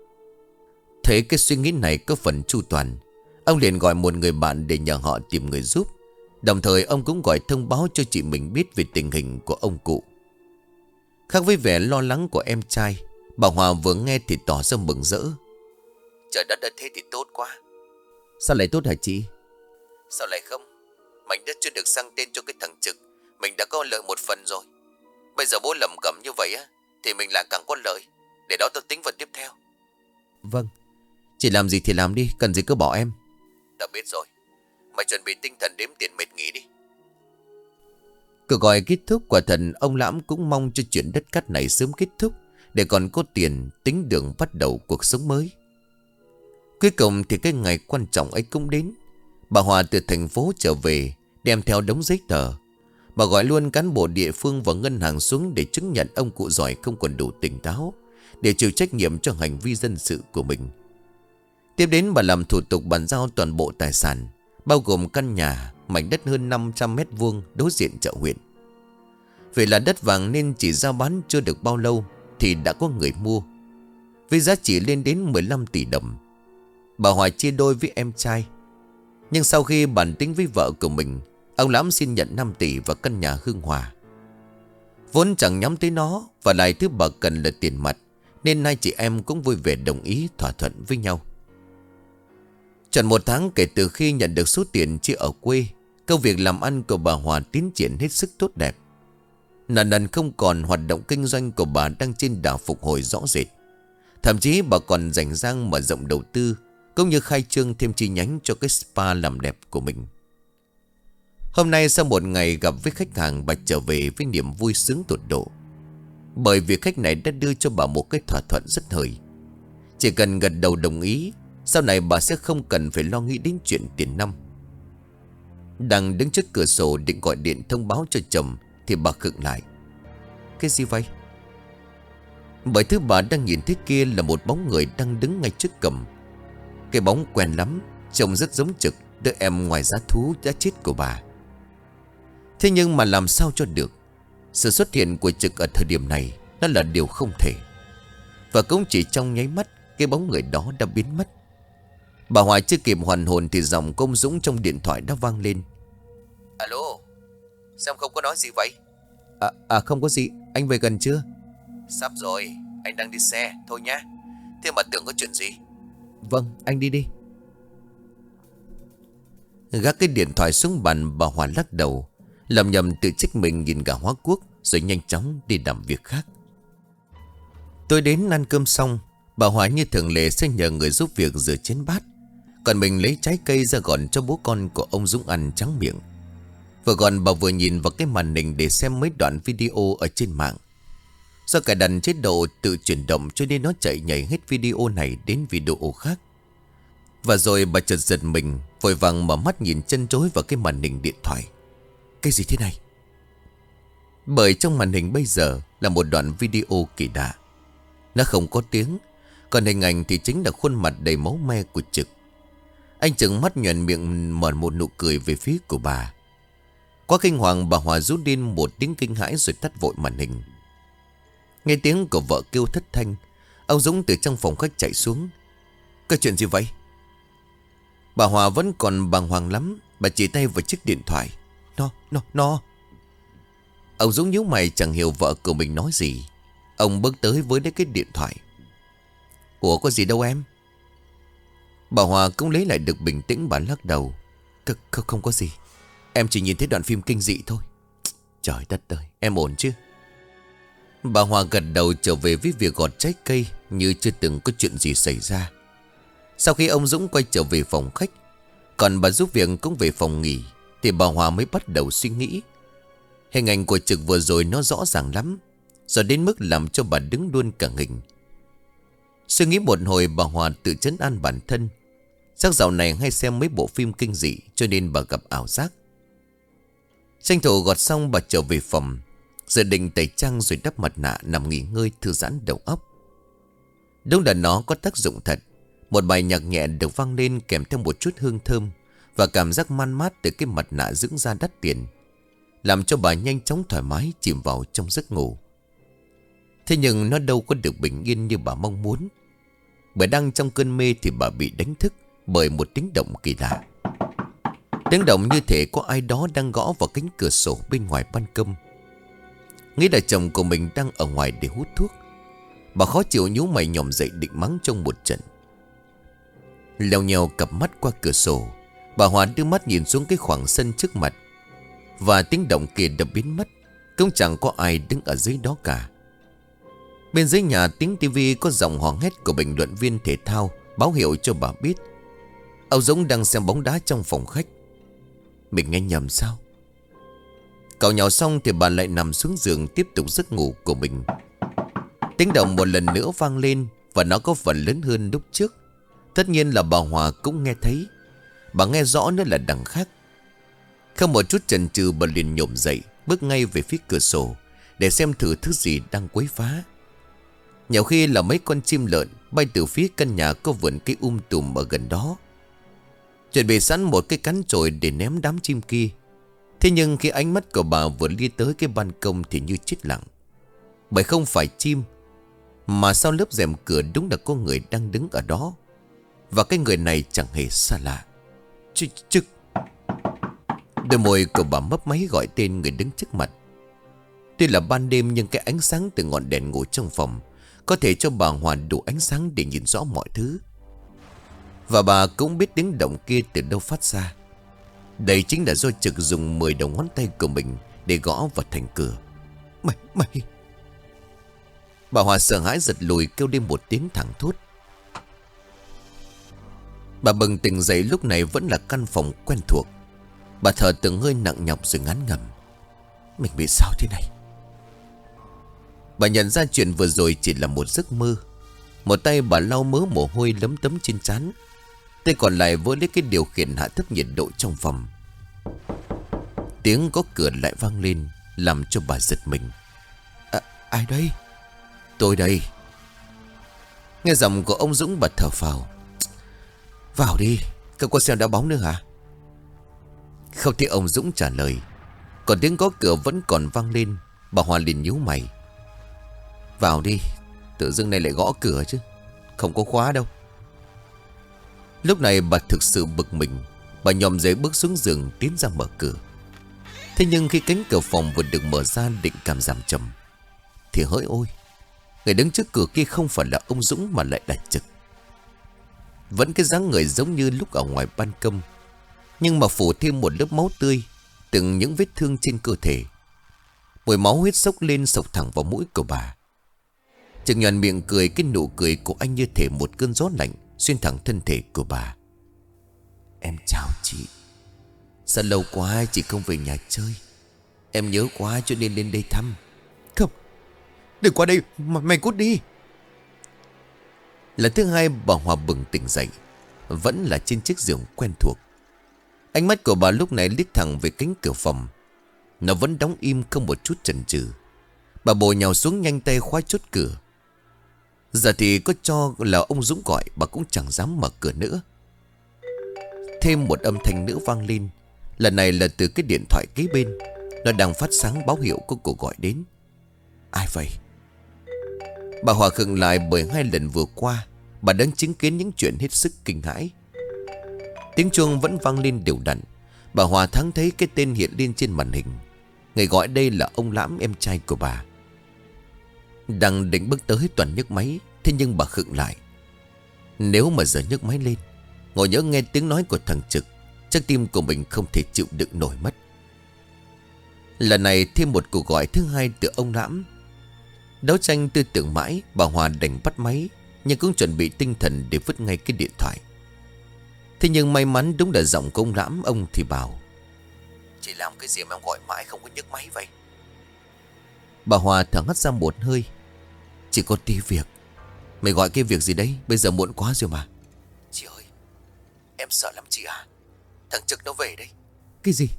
Speaker 1: Thấy cái suy nghĩ này có phần chu toàn, ông liền gọi một người bạn để nhờ họ tìm người giúp. Đồng thời ông cũng gọi thông báo cho chị mình biết về tình hình của ông cụ. Khác với vẻ lo lắng của em trai, bà Hòa vừa nghe thì tỏ ra mừng rỡ. Trời đất đã thế thì tốt quá. Sao lại tốt hả chị? Sao lại không? Mảnh đất chưa được sang tên cho cái thằng Trực, mình đã có lợi một phần rồi. Bây giờ bố lầm cẩm như vậy á thì mình lại càng có lợi. Để đó tôi tính vào tiếp theo. Vâng, chị làm gì thì làm đi, cần gì cứ bỏ em. Đã biết rồi, mày chuẩn bị tinh thần đếm tiền mệt nghỉ đi. Cuộc gọi kết thúc, quả thần ông Lãm cũng mong cho chuyện đất cát này sớm kết thúc, để còn có tiền tính đường bắt đầu cuộc sống mới. Cuối cùng thì cái ngày quan trọng ấy cũng đến. Bà Hòa từ thành phố trở về, đem theo đống giấy tờ. Bà gọi luôn cán bộ địa phương và ngân hàng xuống để chứng nhận ông cụ giỏi không còn đủ tỉnh táo để chịu trách nhiệm cho hành vi dân sự của mình. Tiếp đến bà làm thủ tục bàn giao toàn bộ tài sản, bao gồm căn nhà, mảnh đất hơn năm trăm mét vuông đối diện chợ huyện. Vì là đất vàng nên chỉ giao bán chưa được bao lâu thì đã có người mua, với giá trị lên đến mười lăm tỷ đồng. Bà Hòa chia đôi với em trai. Nhưng sau khi bàn tính với vợ của mình, ông Lãm xin nhận năm tỷ và căn nhà Hương Hòa. Vốn chẳng nhắm tới nó, và lại thứ bà cần là tiền mặt, nên hai chị em cũng vui vẻ đồng ý thỏa thuận với nhau. Tròn một tháng kể từ khi nhận được số tiền chia ở quê, công việc làm ăn của bà Hòa tiến triển hết sức tốt đẹp. Nần nần không còn, hoạt động kinh doanh của bà đang trên đà phục hồi rõ rệt. Thậm chí bà còn rảnh rang mở rộng đầu tư, cũng như khai trương thêm chi nhánh cho cái spa làm đẹp của mình. Hôm nay sau một ngày gặp với khách hàng, bà trở về với niềm vui sướng tột độ. Bởi vì khách này đã đưa cho bà một cái thỏa thuận rất hời. Chỉ cần gật đầu đồng ý, sau này bà sẽ không cần phải lo nghĩ đến chuyện tiền nong. Đang đứng trước cửa sổ định gọi điện thông báo cho chồng thì bà khựng lại. Cái gì vậy? Bởi thứ bà đang nhìn thấy kia là một bóng người đang đứng ngay trước cổng. Cái bóng quen lắm, trông rất giống Trực, đứa em ngoài giá thú đã chết của bà. Thế nhưng mà làm sao cho được? Sự xuất hiện của Trực ở thời điểm này nó là điều không thể. Và cũng chỉ trong nháy mắt, cái bóng người đó đã biến mất. Bà Hòa chưa kịp hoàn hồn thì giọng công Dũng trong điện thoại đã vang lên. Alo, sao không có nói gì vậy? À, à không có gì, anh về gần chưa? Sắp rồi, anh đang đi xe, thôi nhá. Thế mà tưởng có chuyện gì? Vâng, anh đi đi. Gác cái điện thoại xuống bàn, bà Hòa lắc đầu, lầm nhầm tự trách mình nhìn gà hóa quốc, rồi nhanh chóng đi làm việc khác. Tôi đến ăn cơm xong, bà Hòa như thường lệ sẽ nhờ người giúp việc rửa chén bát, còn mình lấy trái cây ra gọn cho bố con của ông Dũng ăn trắng miệng. Vừa gọn bà vừa nhìn vào cái màn hình để xem mấy đoạn video ở trên mạng. Do cài đặt chế độ tự chuyển động cho nên nó chạy nhảy hết video này đến video khác. Và rồi bà chợt giật mình, vội vàng mở mắt nhìn chân chối vào cái màn hình điện thoại. Cái gì thế này? Bởi trong màn hình bây giờ là một đoạn video kỳ lạ. Nó không có tiếng, còn hình ảnh thì chính là khuôn mặt đầy máu me của Trực. Anh trừng mắt nhoẻn miệng mở một nụ cười về phía của bà. Quá kinh hoàng, bà Hòa rút lên một tiếng kinh hãi rồi tắt vội màn hình. Nghe tiếng của vợ kêu thất thanh, ông Dũng từ trong phòng khách chạy xuống. Có chuyện gì vậy? Bà Hòa vẫn còn bàng hoàng lắm. Bà chỉ tay vào chiếc điện thoại. Nó, nó, nó. Ông Dũng nhíu mày chẳng hiểu vợ của mình nói gì. Ông bước tới với lấy cái điện thoại. Ủa có gì đâu em? Bà Hòa cũng lấy lại được bình tĩnh, bà lắc đầu. Không, không có gì. Em chỉ nhìn thấy đoạn phim kinh dị thôi. Trời đất ơi, em ổn chứ? Bà Hòa gật đầu trở về với việc gọt trái cây như chưa từng có chuyện gì xảy ra. Sau khi ông Dũng quay trở về phòng khách, còn bà giúp việc cũng về phòng nghỉ, thì bà Hòa mới bắt đầu suy nghĩ. Hình ảnh của Trực vừa rồi nó rõ ràng lắm, rồi đến mức làm cho bà đứng luôn cả hình. Suy nghĩ một hồi, bà Hòa tự trấn an bản thân. Chắc dạo này hay xem mấy bộ phim kinh dị cho nên bà gặp ảo giác. Tranh thủ gọt xong, bà trở về phòng, giờ định tẩy trang rồi đắp mặt nạ nằm nghỉ ngơi thư giãn đầu óc. Đúng là nó có tác dụng thật. Một bài nhạc nhẹ được vang lên kèm theo một chút hương thơm và cảm giác man mát từ cái mặt nạ dưỡng da đắt tiền, làm cho bà nhanh chóng thoải mái chìm vào trong giấc ngủ. Thế nhưng nó đâu có được bình yên như bà mong muốn. Bởi đang trong cơn mê thì bà bị đánh thức bởi một tiếng động kỳ lạ. Tiếng động như thể có ai đó đang gõ vào cánh cửa sổ bên ngoài ban công. Nghĩ là chồng của mình đang ở ngoài để hút thuốc, bà khó chịu nhíu mày nhòm dậy định mắng trong một trận. Leo nheo cặp mắt qua cửa sổ, bà Hòa đưa mắt nhìn xuống cái khoảng sân trước mặt. Và tiếng động kia đã biến mất, cũng chẳng có ai đứng ở dưới đó cả. Bên dưới nhà tiếng tivi có giọng hò hét của bình luận viên thể thao báo hiệu cho bà biết ông Dũng đang xem bóng đá trong phòng khách. Mình nghe nhầm sao? Cậu nhào xong thì bà lại nằm xuống giường tiếp tục giấc ngủ của mình. Tiếng động một lần nữa vang lên, và nó có phần lớn hơn lúc trước. Tất nhiên là bà Hòa cũng nghe thấy. Bà nghe rõ nữa là đằng khác. Không một chút chần chừ, bà liền nhổm dậy, bước ngay về phía cửa sổ để xem thử thứ gì đang quấy phá. Nhiều khi là mấy con chim lợn bay từ phía căn nhà có vườn cây um tùm ở gần đó, chuẩn bị sẵn một cái cán chổi để ném đám chim kia. Thế nhưng khi ánh mắt của bà vừa lia tới cái ban công thì như chết lặng. Bởi không phải chim, mà sau lớp rèm cửa đúng là có người đang đứng ở đó. Và cái người này chẳng hề xa lạ. Trực Trực. Đôi môi của bà mấp máy gọi tên người đứng trước mặt. Tuy là ban đêm nhưng cái ánh sáng từ ngọn đèn ngủ trong phòng có thể cho bà Hòa đủ ánh sáng để nhìn rõ mọi thứ. Và bà cũng biết tiếng động kia từ đâu phát ra. Đây chính là do Trực dùng mười đầu ngón tay của mình để gõ vào thành cửa. Mày, mày. Bà Hòa sợ hãi giật lùi, kêu lên một tiếng thẳng thốt. Bà bừng tỉnh dậy, lúc này vẫn là căn phòng quen thuộc. Bà thở từng hơi nặng nhọc rồi ngán ngẩm. Mình bị sao thế này? Bà nhận ra chuyện vừa rồi chỉ là một giấc mơ. Một tay bà lau mớ mồ hôi lấm tấm trên trán, tay còn lại vớ lấy cái điều khiển hạ thấp nhiệt độ trong phòng. Tiếng có cửa lại vang lên, làm cho bà giật mình. À, ai đây? Tôi đây. Nghe giọng của ông Dũng, bà thở phào. Vào đi, cậu có xem đá bóng nữa hả? Không thấy ông Dũng trả lời, còn tiếng gõ cửa vẫn còn vang lên. Bà Hòa liền nhíu mày. Vào đi, tự dưng này lại gõ cửa chứ, không có khóa đâu. Lúc này bà thực sự bực mình. Bà nhòm dậy bước xuống giường tiến ra mở cửa. Thế nhưng khi cánh cửa phòng vừa được mở ra định cảm giảm trầm, thì hỡi ôi, người đứng trước cửa kia không phải là ông Dũng mà lại là Trực. Vẫn cái dáng người giống như lúc ở ngoài ban công, nhưng mà phủ thêm một lớp máu tươi, từng những vết thương trên cơ thể. Mùi máu huyết sốc lên sộc thẳng vào mũi của bà. Chợt nhoẻn miệng cười, cái nụ cười của anh như thể một cơn gió lạnh xuyên thẳng thân thể của bà. Em chào chị. Sao lâu quá chị không về nhà chơi? Em nhớ quá cho nên lên đây thăm. Không, đừng qua đây, mà mày cút đi. Lần thứ hai bà Hòa bừng tỉnh dậy, vẫn là trên chiếc giường quen thuộc. Ánh mắt của bà lúc này liếc thẳng về cánh cửa phòng. Nó vẫn đóng im không một chút chần chừ. Bà bổ nhào xuống nhanh tay khóa chốt cửa. Giờ thì có cho là ông Dũng gọi, bà cũng chẳng dám mở cửa nữa. Thêm một âm thanh nữa vang lên. Lần này là từ cái điện thoại kế bên. Nó đang phát sáng báo hiệu có cuộc gọi đến. Ai vậy? Bà Hòa khựng lại bởi hai lần vừa qua bà đang chứng kiến những chuyện hết sức kinh hãi. Tiếng chuông vẫn vang lên đều đặn. Bà Hòa thoáng thấy cái tên hiện lên trên màn hình. Người gọi đây là ông Lãm, em trai của bà. Đang định bước tới toàn nhấc máy, thế nhưng bà khựng lại. Nếu mà giờ nhấc máy lên, ngồi nhớ nghe tiếng nói của thằng Trực, chắc tim của mình không thể chịu đựng nổi mất. Lần này thêm một cuộc gọi thứ hai từ ông Lãm. Đấu tranh tư tưởng mãi, bà Hòa đành bắt máy, nhưng cũng chuẩn bị tinh thần để vứt ngay cái điện thoại. Thế nhưng may mắn đúng là giọng của ông Lãm. Ông thì bảo: Chị làm cái gì mà em gọi mãi không có nhấc máy vậy? Bà Hòa thở hắt ra một hơi. Chỉ có tí việc. Mày gọi cái việc gì đấy? Bây giờ muộn quá rồi mà. Chị ơi, em sợ lắm chị à. Thằng Trực nó về đấy. Cái gì?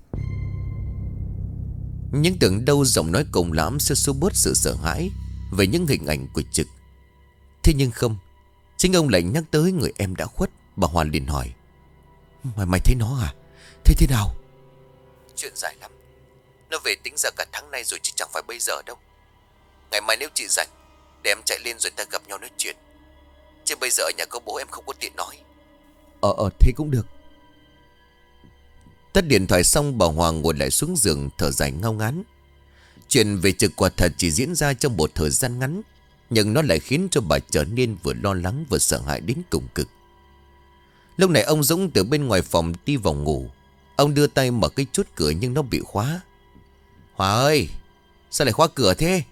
Speaker 1: Nhưng tưởng đâu giọng nói của ông Lãm sẽ xua bớt sự sợ hãi về những hình ảnh của Trực. Thế nhưng không. Chính ông lại nhắc tới người em đã khuất. Bà Hòa liền hỏi: Mày, mày thấy nó à? Thế thế nào? Chuyện dài lắm. Nó về tính ra cả tháng nay rồi chứ chẳng phải bây giờ đâu. Ngày mai nếu chị rảnh, để em chạy lên rồi ta gặp nhau nói chuyện. Chứ bây giờ ở nhà có bố em không có tiện nói. Ờ ờ thế cũng được. Tắt điện thoại xong, bà Hoàng ngồi lại xuống giường thở dài ngao ngán. Chuyện về Trực quả thật chỉ diễn ra trong một thời gian ngắn, nhưng nó lại khiến cho bà trở nên vừa lo lắng vừa sợ hãi đến cùng cực. Lúc này ông Dũng từ bên ngoài phòng đi vào ngủ. Ông đưa tay mở cái chốt cửa nhưng nó bị khóa. Hòa ơi, sao lại khóa cửa thế?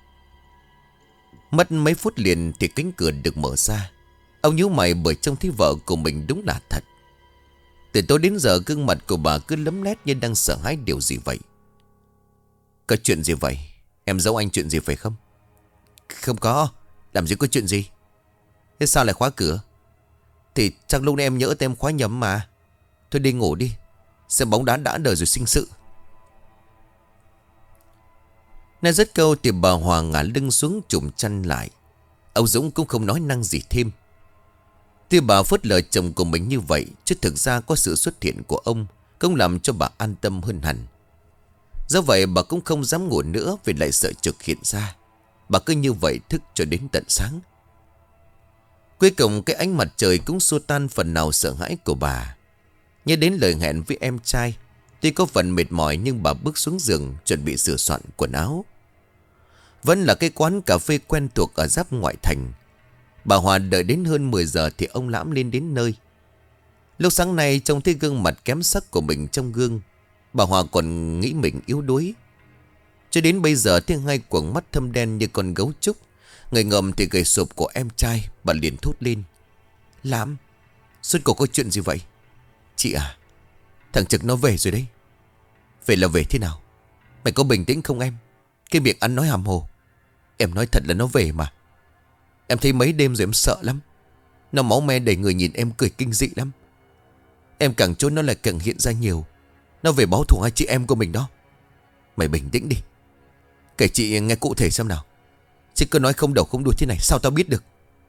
Speaker 1: Mất mấy phút liền thì cánh cửa được mở ra. Ông nhíu mày bởi trông thấy vợ của mình đúng là thật. Từ tối đến giờ gương mặt của bà cứ lấm lét như đang sợ hãi điều gì vậy. Có chuyện gì vậy? Em giấu anh chuyện gì phải không? Không có. Làm gì có chuyện gì? Thế sao lại khóa cửa? Thì chắc lúc này em nhỡ tem khóa nhầm mà. Thôi đi ngủ đi. Xem bóng đá đã đời rồi sinh sự. Nói dứt câu thì bà Hoàng ngả lưng xuống chùm chăn lại. Ông Dũng cũng không nói năng gì thêm. Tuy bà phớt lờ chồng của mình như vậy, chứ thực ra có sự xuất hiện của ông cũng làm cho bà an tâm hơn hẳn. Do vậy bà cũng không dám ngủ nữa vì lại sợ Trực hiện ra. Bà cứ như vậy thức cho đến tận sáng. Cuối cùng cái ánh mặt trời cũng xua tan phần nào sợ hãi của bà. Nhớ đến lời hẹn với em trai, tuy có phần mệt mỏi nhưng bà bước xuống giường chuẩn bị sửa soạn quần áo. Vẫn là cái quán cà phê quen thuộc ở giáp ngoại thành. Bà Hòa đợi đến hơn mười giờ thì ông Lãm lên đến nơi. Lúc sáng nay trông thấy gương mặt kém sắc của mình trong gương, bà Hòa còn nghĩ mình yếu đuối. Cho đến bây giờ thấy hai quầng mắt thâm đen như con gấu trúc, người ngầm thì gầy sụp của em trai. Bà liền thốt lên: Lãm, suốt cuộc có chuyện gì vậy? Chị à, thằng Trực nó về rồi đấy. Về là về thế nào? Mày có bình tĩnh không em? Cái miệng ăn nói hàm hồ. Em nói thật là nó về mà. Em thấy mấy đêm rồi em sợ lắm. Nó máu me đầy người, nhìn em cười kinh dị lắm. Em càng trốn nó lại càng hiện ra nhiều. Nó về báo thù hai chị em của mình đó. Mày bình tĩnh đi. Kể chị nghe cụ thể xem nào. Chứ cứ nói không đầu không đuôi thế này sao tao biết được?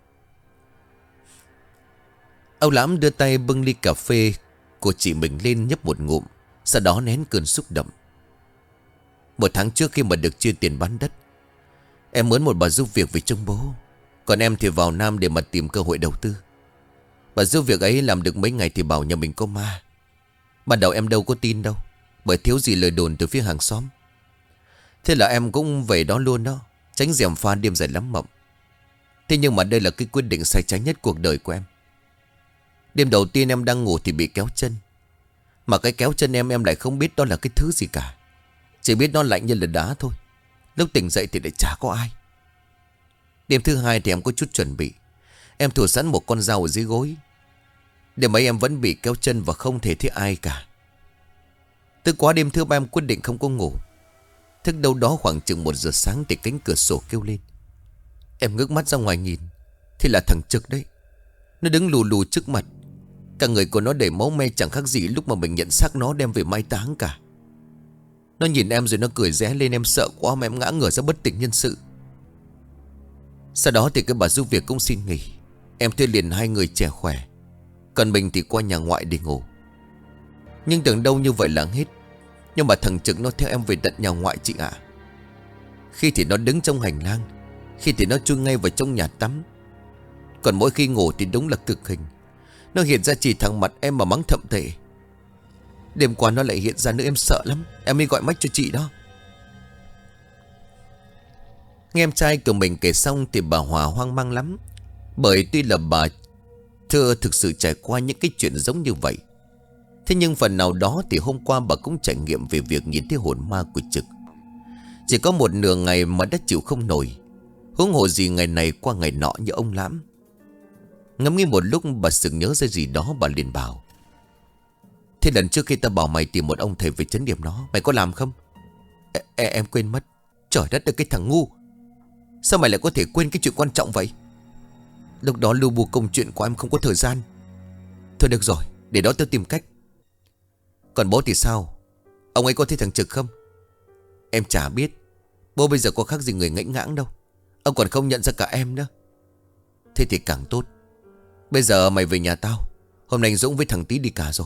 Speaker 1: Ông Lãm đưa tay bưng ly cà phê của chị mình lên nhấp một ngụm, sau đó nén cơn xúc động. Một tháng trước khi mà được chia tiền bán đất, em mướn một bà giúp việc về trông bố. Còn em thì vào Nam để mà tìm cơ hội đầu tư. Bà giúp việc ấy làm được mấy ngày thì bảo nhà mình có ma. Ban đầu em đâu có tin đâu, bởi thiếu gì lời đồn từ phía hàng xóm. Thế là em cũng về đó luôn đó, tránh gièm pha đêm dài lắm mộng. Thế nhưng mà đây là cái quyết định sai trái nhất cuộc đời của em. Đêm đầu tiên em đang ngủ thì bị kéo chân. Mà cái kéo chân em em lại không biết đó là cái thứ gì cả. Chỉ biết nó lạnh như là đá thôi. Lúc tỉnh dậy thì lại chả có ai. Đêm thứ hai thì em có chút chuẩn bị. Em thủ sẵn một con dao ở dưới gối. Đêm ấy em vẫn bị kéo chân và không thể thấy ai cả. Từ quá đêm thứ ba em quyết định không có ngủ. Thức đâu đó khoảng chừng một giờ sáng thì cánh cửa sổ kêu lên. Em ngước mắt ra ngoài nhìn thì là thằng Trực đấy. Nó đứng lù lù trước mặt. Cả người của nó đầy máu me, chẳng khác gì lúc mà mình nhận xác nó đem về mai táng cả. Nó nhìn em rồi nó cười ré lên. Em sợ quá mà em ngã ngửa ra bất tỉnh nhân sự. Sau đó thì cái bà giúp việc cũng xin nghỉ. Em thuê liền hai người trẻ khỏe, còn mình thì qua nhà ngoại để ngủ. Nhưng tưởng đâu như vậy là hết. Nhưng mà thằng Trực nó theo em về tận nhà ngoại chị ạ. Khi thì nó đứng trong hành lang, khi thì nó chui ngay vào trong nhà tắm. Còn mỗi khi ngủ thì đúng là cực hình. Nó hiện ra chỉ thẳng mặt em mà mắng thậm tệ. Đêm qua nó lại hiện ra nữa, em sợ lắm. Em mới gọi mách cho chị đó. Nghe em trai của mình kể xong thì bà Hòa hoang mang lắm. Bởi tuy là bà chưa thực sự trải qua những cái chuyện giống như vậy, thế nhưng phần nào đó thì hôm qua bà cũng trải nghiệm về việc nhìn thấy hồn ma của Trực. Chỉ có một nửa ngày mà đã chịu không nổi, huống hồ gì ngày này qua ngày nọ như ông Lãm. Ngẫm nghĩ một lúc bà sực nhớ ra gì đó. Bà liền bảo: Thế lần trước khi ta bảo mày tìm một ông thầy về chấn điểm nó, mày có làm không? E, e, em quên mất. Trời đất ơi, cái thằng ngu, sao mày lại có thể quên cái chuyện quan trọng vậy? Lúc đó lưu bu công chuyện của em không có thời gian. Thôi được rồi, để đó tôi tìm cách. Còn bố thì sao? Ông ấy có thấy thằng Trực không? Em chả biết. Bố bây giờ có khác gì người ngãnh ngãng đâu. Ông còn không nhận ra cả em nữa. Thế thì càng tốt. Bây giờ mày về nhà tao. Hôm nay Dũng với thằng Tí đi cả rồi.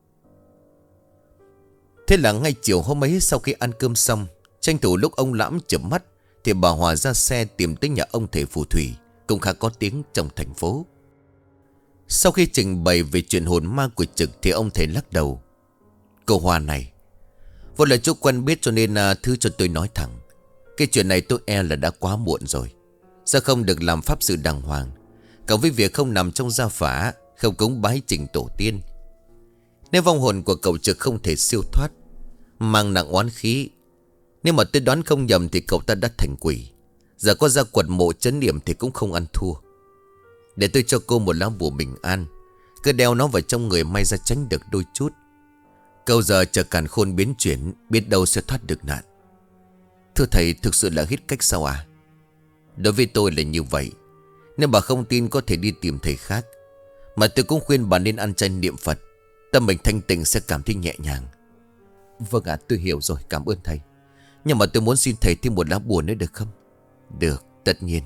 Speaker 1: Thế là ngay chiều hôm ấy, sau khi ăn cơm xong, tranh thủ lúc ông Lãm chợp mắt thì bà Hòa ra xe tìm tới nhà ông thầy phù thủy, cũng khá có tiếng trong thành phố. Sau khi trình bày về chuyện hồn ma của Trực thì ông thầy lắc đầu: Cô Hòa này, vốn là chú quen biết cho nên à, thứ cho tôi nói thẳng. Cái chuyện này tôi e là đã quá muộn rồi. Sao không được làm pháp sự đàng hoàng, cộng với việc không nằm trong gia phả, không cúng bái trình tổ tiên. Nếu vong hồn của cậu Trực không thể siêu thoát, mang nặng oán khí, nếu mà tôi đoán không nhầm thì cậu ta đã thành quỷ. Giờ có ra quật mộ trấn điểm thì cũng không ăn thua. Để tôi cho cô một lá bùa bình an, cứ đeo nó vào trong người, may ra tránh được đôi chút. Câu giờ chờ càn khôn biến chuyển, biết đâu sẽ thoát được nạn. Thưa thầy, thực sự là hết cách sao à? Đối với tôi là như vậy. Nếu bà không tin có thể đi tìm thầy khác, mà tôi cũng khuyên bà nên ăn chay niệm Phật. Tâm mình thanh tịnh sẽ cảm thấy nhẹ nhàng. Vâng ạ, tôi hiểu rồi, cảm ơn thầy. Nhưng mà tôi muốn xin thầy thêm một lá bùa nữa được không? Được, tất nhiên.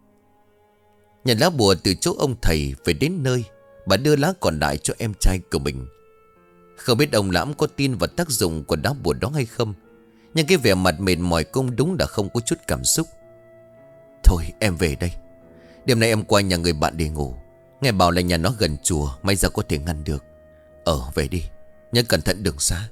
Speaker 1: Nhận lá bùa từ chỗ ông thầy, về đến nơi, bà đưa lá còn lại cho em trai của mình. Không biết ông Lãm có tin vào tác dụng của lá bùa đó hay không, nhưng cái vẻ mặt mệt mỏi cũng đúng là không có chút cảm xúc. Thôi em về đây. Đêm nay em qua nhà người bạn để ngủ. Nghe bảo là nhà nó gần chùa, may ra có thể ngăn được. Ờ về đi, nhớ cẩn thận đường xa.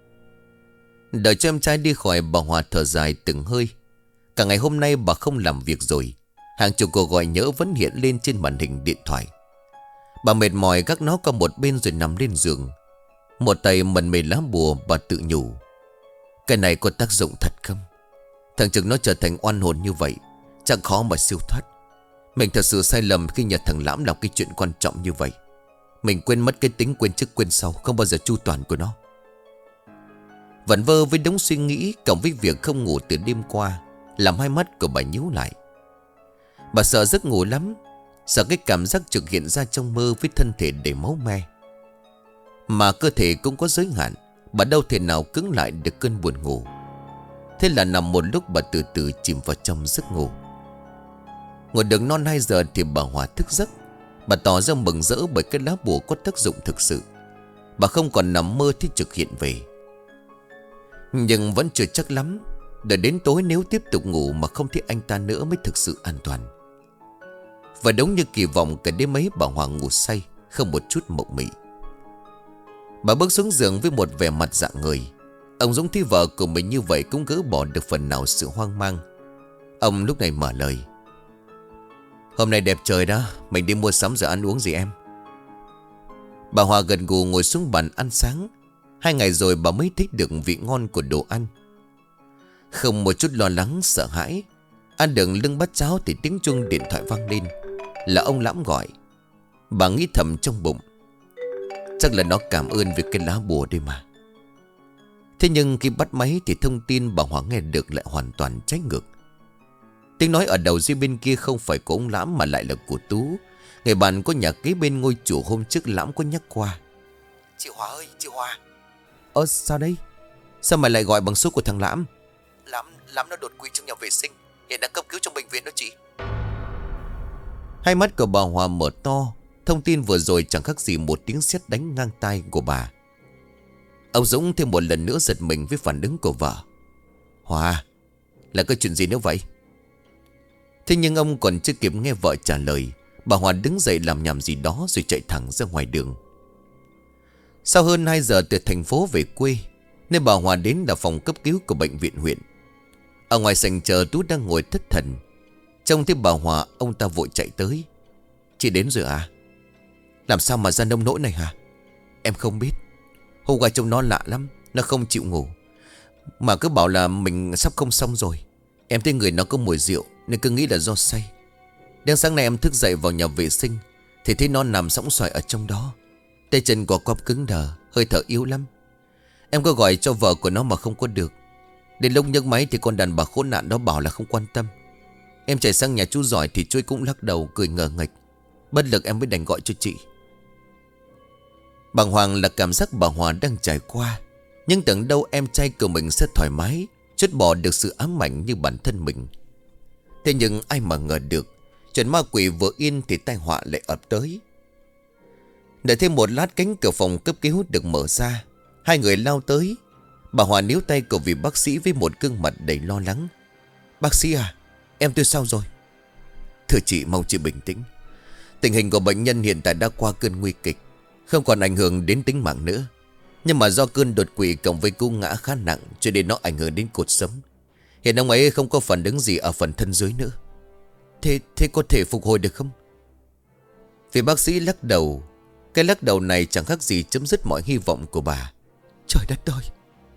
Speaker 1: Đợi cho em trai đi khỏi, bà Hòa thở dài từng hơi. Cả ngày hôm nay bà không làm việc rồi. Hàng chục cuộc gọi nhỡ vẫn hiện lên trên màn hình điện thoại. Bà mệt mỏi gác nó qua một bên rồi nằm lên giường. Một tay mần mề lá bùa, bà tự nhủ: Cái này có tác dụng thật không? Thằng Trực nó trở thành oan hồn như vậy, chẳng khó mà siêu thoát. Mình thật sự sai lầm khi nhờ thằng Lãm làm cái chuyện quan trọng như vậy. Mình quên mất cái tính quên trước quên sau, không bao giờ chu toàn của nó. Vẩn vơ với đống suy nghĩ, cộng với việc không ngủ từ đêm qua, làm hai mắt của bà nhíu lại. Bà sợ giấc ngủ lắm, sợ cái cảm giác Trực hiện ra trong mơ với thân thể đầy máu me. Mà cơ thể cũng có giới hạn, bà đâu thể nào cứng lại được cơn buồn ngủ. Thế là nằm một lúc bà từ từ chìm vào trong giấc ngủ. Ngồi được non hai giờ thì bà Hòa thức giấc. Bà tỏ ra mừng rỡ bởi cái lá bùa có tác dụng thực sự. Bà không còn nằm mơ thấy Trực hiện về. Nhưng vẫn chưa chắc lắm. Đợi đến tối nếu tiếp tục ngủ mà không thấy anh ta nữa mới thực sự an toàn. Và đúng như kỳ vọng, cả đêm ấy bà Hòa ngủ say, không một chút mộng mị. Bà bước xuống giường với một vẻ mặt rạng ngời. Ông Dũng thấy vợ của mình như vậy cũng gỡ bỏ được phần nào sự hoang mang. Ông lúc này mở lời: Hôm nay đẹp trời đó, mình đi mua sắm rồi ăn uống gì em? Bà Hòa gần gù ngồi xuống bàn ăn sáng. Hai ngày rồi bà mới thích được vị ngon của đồ ăn. Không một chút lo lắng sợ hãi, Ăn được lưng bát cháo thì tiếng chuông điện thoại vang lên. Là ông Lãm gọi. Bà nghĩ thầm trong bụng, chắc là nó cảm ơn vì cái lá bùa đây mà. Thế nhưng khi bắt máy thì thông tin bà Hòa nghe được lại hoàn toàn trái ngược. Tiếng nói ở đầu dây bên kia không phải của ông Lãm mà lại là của Tú, người bạn có nhà kế bên ngôi chùa hôm trước Lãm có nhắc qua.
Speaker 2: Chị Hòa ơi, chị Hòa.
Speaker 1: Ơ sao đây? Sao mày lại gọi bằng số của thằng Lãm?
Speaker 2: Lãm, Lãm nó đột quỵ trong nhà vệ sinh, hiện đang cấp cứu trong bệnh viện đó chị.
Speaker 1: Hai mắt của bà Hòa mở to. Thông tin vừa rồi chẳng khác gì một tiếng sét đánh ngang tai của bà. Ông Dũng thêm một lần nữa giật mình với phản ứng của vợ. Hòa, là cái chuyện gì nữa vậy? Thế nhưng ông còn chưa kịp nghe vợ trả lời, bà Hòa đứng dậy làm nhảm gì đó rồi chạy thẳng ra ngoài đường. Sau hơn hai giờ từ thành phố về quê, nơi bà Hòa đến là phòng cấp cứu của bệnh viện huyện. Ở ngoài sảnh chờ Tú đang ngồi thất thần. Trông thấy bà Hòa, ông ta vội chạy tới. Chị đến rồi à? Làm sao mà ra nông nỗi này hả? Em không biết. Hôm qua trông nó lạ lắm, nó không chịu ngủ, mà cứ bảo là mình sắp không xong rồi. Em thấy người nó có mùi rượu nên cứ nghĩ là do say. Đến sáng nay em thức dậy vào nhà vệ sinh thì thấy nó nằm sõng xoài ở trong đó. Tay chân của quắp cứng đờ, hơi thở yếu lắm. Em có gọi cho vợ của nó mà không có được. Đến lúc nhấc máy thì con đàn bà khốn nạn đó bảo là không quan tâm. Em chạy sang nhà chú Giỏi thì chú ấy cũng lắc đầu cười ngờ nghệch. Bất lực em mới đành gọi cho chị. Bàng hoàng là cảm giác bà Hòa đang trải qua, nhưng tưởng đâu em trai của mình sẽ thoải mái, trút bỏ được sự ám ảnh như bản thân mình. Thế nhưng ai mà ngờ được, chuyện ma quỷ vừa yên thì tai họa lại ập tới. Đợi thêm một lát cánh cửa phòng cấp cứu được mở ra. Hai người lao tới. Bà Hòa níu tay của vị bác sĩ với một gương mặt đầy lo lắng. Bác sĩ à, em tôi sao rồi? Thưa chị, mong chị bình tĩnh. Tình hình của bệnh nhân hiện tại đã qua cơn nguy kịch, không còn ảnh hưởng đến tính mạng nữa. Nhưng mà do cơn đột quỵ cộng với cú ngã khá nặng, cho nên nó ảnh hưởng đến cột sống. Hiện ông ấy không có phản ứng gì ở phần thân dưới nữa. Thế, thế có thể phục hồi được không? Vị bác sĩ lắc đầu. Cái lắc đầu này chẳng khác gì chấm dứt mọi hy vọng của bà. Trời đất ơi!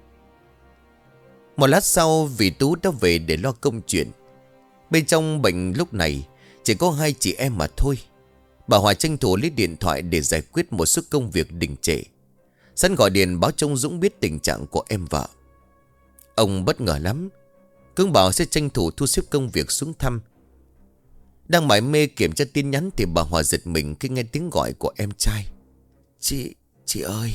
Speaker 1: Một lát sau, vị Tú đã về để lo công chuyện. Bên trong bệnh lúc này chỉ có hai chị em mà thôi. Bà Hòa tranh thủ lấy điện thoại để giải quyết một số công việc đình trệ. Sẵn gọi điện báo cho ông Dũng biết tình trạng của em vợ. Ông bất ngờ lắm, cưng bảo sẽ tranh thủ thu xếp công việc xuống thăm. Đang mải mê kiểm tra tin nhắn thì bà Hòa giật mình khi nghe tiếng gọi của em trai. Chị, chị ơi!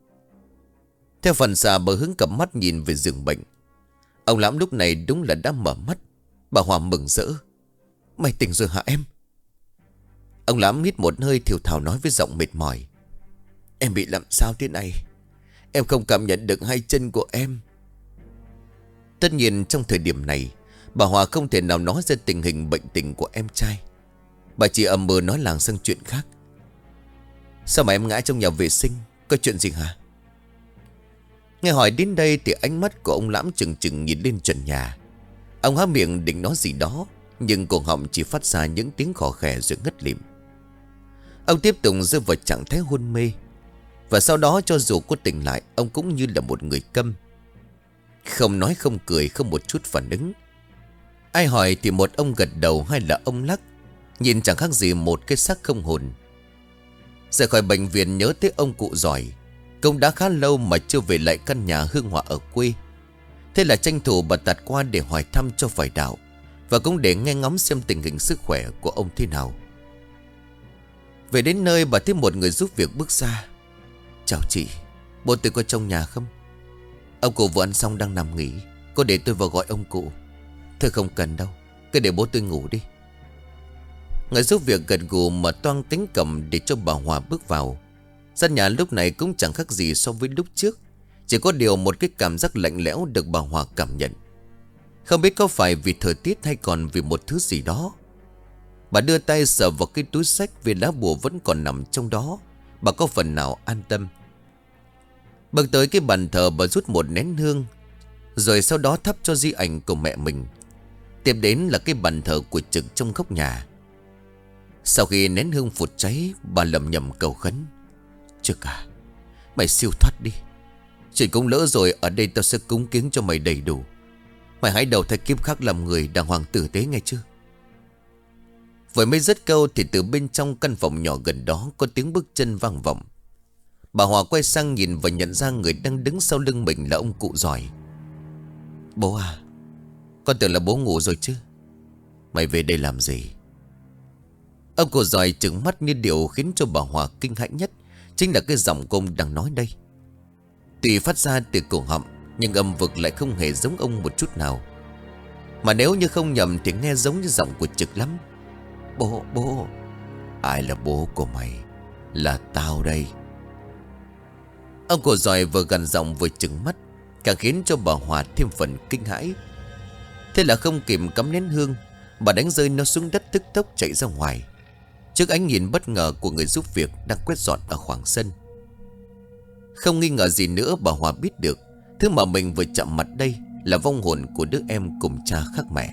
Speaker 1: Theo phần xà, bà hướng cặp mắt nhìn về giường bệnh. Ông Lãm lúc này đúng là đã mở mắt. Bà Hòa mừng rỡ. Mày tỉnh rồi hả em? Ông Lãm hít một hơi thều thào nói với giọng mệt mỏi. Em bị làm sao thế này? Em không cảm nhận được hai chân của em. Tất nhiên trong thời điểm này, bà Hòa không thể nào nói ra tình hình bệnh tình của em trai. Bà chỉ ầm mờ nói làng sang chuyện khác. Sao mà em ngã trong nhà vệ sinh? Có chuyện gì hả? Nghe hỏi đến đây thì ánh mắt của ông Lãm chừng chừng nhìn lên trần nhà. Ông há miệng định nói gì đó, nhưng cổ họng chỉ phát ra những tiếng khò khè rồi ngất lịm. Ông tiếp tục rơi vào trạng thái hôn mê. Và sau đó cho dù có tỉnh lại, ông cũng như là một người câm, không nói không cười, không một chút phản ứng. Ai hỏi thì một ông gật đầu, hay là ông lắc, nhìn chẳng khác gì một cái xác không hồn. Rời khỏi bệnh viện nhớ tới ông cụ Giỏi. Công đã khá lâu mà chưa về lại căn nhà hương hỏa ở quê. Thế là tranh thủ bà tạt qua để hỏi thăm cho phải đạo, và cũng để nghe ngóng xem tình hình sức khỏe của ông thế nào. Về đến nơi, bà thấy một người giúp việc bước ra. Chào chị, bố tôi có trong nhà không? Ông cụ vừa ăn xong đang nằm nghỉ, có để tôi vào gọi ông cụ? Thôi không cần đâu, cứ để bố tôi ngủ đi. Người giúp việc gật gù mà toang cánh cầm để cho bà Hòa bước vào. Gian nhà lúc này cũng chẳng khác gì so với lúc trước, chỉ có điều một cái cảm giác lạnh lẽo được bà Hòa cảm nhận. Không biết có phải vì thời tiết hay còn vì một thứ gì đó. Bà đưa tay sờ vào cái túi xách, vì lá bùa vẫn còn nằm trong đó. Bà có phần nào an tâm. Bước tới cái bàn thờ, bà rút một nén hương, rồi sau đó thắp cho di ảnh của mẹ mình. Tiếp đến là cái bàn thờ của Trực trong góc nhà. Sau khi nén hương phụt cháy, bà lẩm nhẩm cầu khấn. Trực à, mày siêu thoát đi. Chuyện cũng lỡ rồi, ở đây tao sẽ cúng kiến cho mày đầy đủ. Mày hãy đầu thai kiếp khác làm người đàng hoàng tử tế nghe chưa? Vừa mới dứt câu thì từ bên trong căn phòng nhỏ gần đó có tiếng bước chân vang vọng. Bà Hòa quay sang nhìn và nhận ra người đang đứng sau lưng mình là ông cụ giỏi. Bố à, con tưởng là bố ngủ rồi chứ. Mày về đây làm gì? Ông cụ giỏi trừng mắt như điều khiến cho bà Hòa kinh hãi nhất chính là cái giọng của ông đang nói đây. Tuy phát ra từ cổ họng, nhưng âm vực lại không hề giống ông một chút nào. Mà nếu như không nhầm thì nghe giống như giọng của Trực lắm. Bố, bố. Ai là bố của mày? Là tao đây. Ông cụ giỏi vừa gần giọng vừa trừng mắt, càng khiến cho bà Hòa thêm phần kinh hãi. Thế là không kịp cắm nén hương, bà đánh rơi nó xuống đất tức tốc chạy ra ngoài, trước ánh nhìn bất ngờ của người giúp việc đang quét dọn ở khoảng sân. Không nghi ngờ gì nữa, bà Hòa biết được thứ mà mình vừa chạm mặt đây là vong hồn của đứa em cùng cha khác mẹ.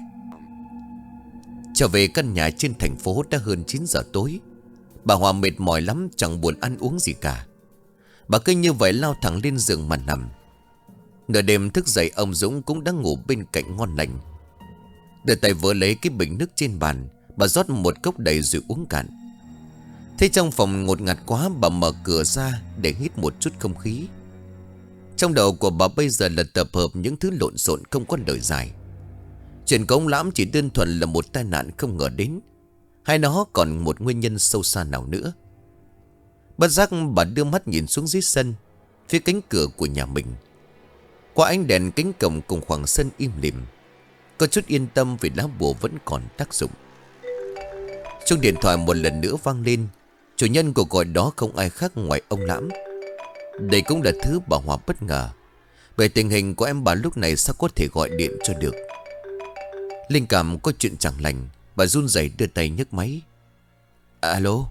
Speaker 1: Trở về căn nhà trên thành phố đã hơn chín giờ tối. Bà Hòa mệt mỏi lắm, chẳng buồn ăn uống gì cả. Bà cứ như vậy lao thẳng lên giường mà nằm. Nửa đêm thức dậy, ông Dũng cũng đang ngủ bên cạnh ngon lành. Đưa tay vớ lấy cái bình nước trên bàn, bà rót một cốc đầy rồi uống cạn. Thế trong phòng ngột ngạt quá, bà mở cửa ra để hít một chút không khí. Trong đầu của bà bây giờ là tập hợp những thứ lộn xộn không có lời dài. Chuyện của ông Lãm chỉ đơn thuần là một tai nạn không ngờ đến, hay nó còn một nguyên nhân sâu xa nào nữa? Bất giác bà đưa mắt nhìn xuống dưới sân, phía cánh cửa của nhà mình. Qua ánh đèn cánh cổng cùng khoảng sân im lìm, có chút yên tâm vì lá bùa vẫn còn tác dụng. Chuông điện thoại một lần nữa vang lên. Chủ nhân của gọi đó không ai khác ngoài ông Lãm. Đây cũng là thứ bà Hòa bất ngờ, bởi tình hình của em bà lúc này sao có thể gọi điện cho được. Linh cảm có chuyện chẳng lành, bà run rẩy đưa tay nhấc máy. Alo.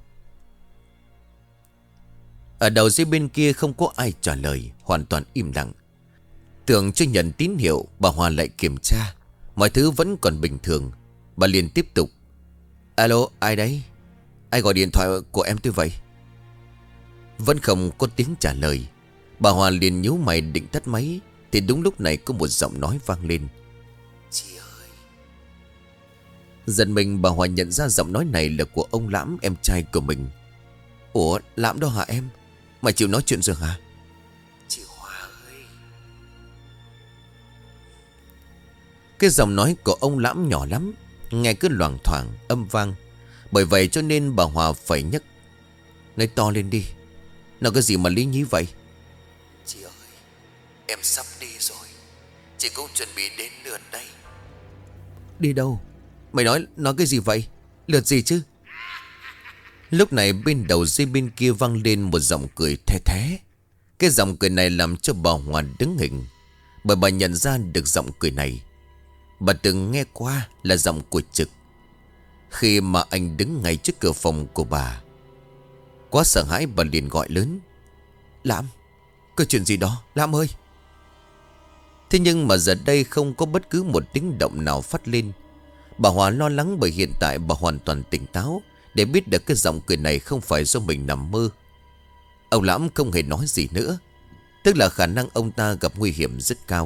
Speaker 1: Ở đầu dây bên kia không có ai trả lời, hoàn toàn im lặng. Tưởng chưa nhận tín hiệu, bà Hòa lại kiểm tra, mọi thứ vẫn còn bình thường. Bà liền tiếp tục. Alo, ai đấy? Ai gọi điện thoại của em tôi vậy? Vẫn không có tiếng trả lời. Bà Hòa liền nhíu mày định tắt máy, thì đúng lúc này có một giọng nói vang lên. Chị ơi. Giận mình, bà Hòa nhận ra giọng nói này là của ông Lãm, em trai của mình. Ủa, Lãm đó hả em? Mày chịu nói chuyện rồi hả? Chị Hòa ơi. Cái giọng nói của ông Lãm nhỏ lắm, nghe cứ loảng thoảng âm vang. Bởi vậy cho nên bà Hòa phải nhấc. Nói to lên đi, nó cái gì mà lý nhí vậy? Chị ơi, em sắp đi rồi. Chị cũng chuẩn bị đến lượt đây. Đi đâu? Mày nói nói cái gì vậy? Lượt gì chứ? Lúc này bên đầu dây bên kia vang lên một giọng cười the thé. Cái giọng cười này làm cho bà Hòa đứng hình, bởi bà nhận ra được giọng cười này bà từng nghe qua là giọng của Trực, khi mà anh đứng ngay trước cửa phòng của bà. Quá sợ hãi, bà liền gọi lớn. Lãm, có chuyện gì đó, Lãm ơi. Thế nhưng mà giờ đây không có bất cứ một tiếng động nào phát lên. Bà Hòa lo lắng bởi hiện tại bà hoàn toàn tỉnh táo để biết được cái giọng cười này không phải do mình nằm mơ. Ông Lãm không hề nói gì nữa, tức là khả năng ông ta gặp nguy hiểm rất cao.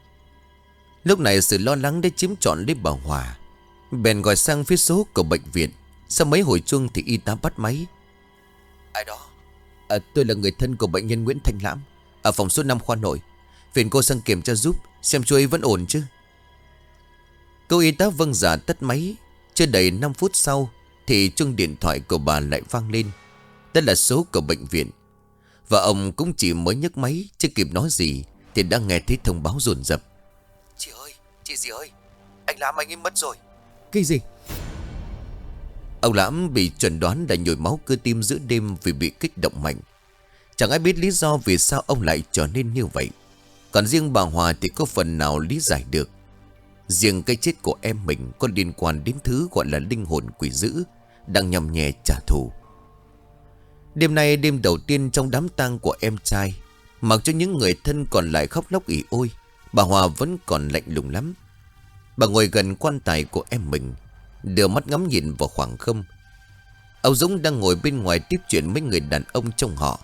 Speaker 1: Lúc này sự lo lắng đã chiếm trọn lấy bà Hòa, bèn gọi sang phía số của bệnh viện. Sau mấy hồi chuông thì y tá bắt máy. Ai đó? À, tôi là người thân của bệnh nhân Nguyễn Thanh Lãm, ở phòng số năm khoa nội. Phiền cô sang kiểm tra giúp, xem chú ấy vẫn ổn chứ. Cô y tá vâng dạ tắt máy. Chưa đầy năm phút sau thì chuông điện thoại của bà lại vang lên. Đó là số của bệnh viện. Và ông cũng chỉ mới nhấc máy, chưa kịp nói gì thì đã nghe thấy thông báo dồn dập. Chị ơi, chị gì ơi, anh Lãm anh ấy mất rồi. Cái gì? Ông Lãm bị chẩn đoán là nhồi máu cơ tim giữa đêm vì bị kích động mạnh. Chẳng ai biết lý do vì sao ông lại trở nên như vậy. Còn riêng bà Hòa thì có phần nào lý giải được. Riêng cái chết của em mình có liên quan đến thứ gọi là linh hồn quỷ dữ đang nhằm nhẹ trả thù. Đêm nay đêm đầu tiên trong đám tang của em trai, mặc cho những người thân còn lại khóc lóc ỉ ôi, bà Hòa vẫn còn lạnh lùng lắm. Bà ngồi gần quan tài của em mình, đưa mắt ngắm nhìn vào khoảng không. Ông Dũng đang ngồi bên ngoài tiếp chuyện mấy người đàn ông trong họ.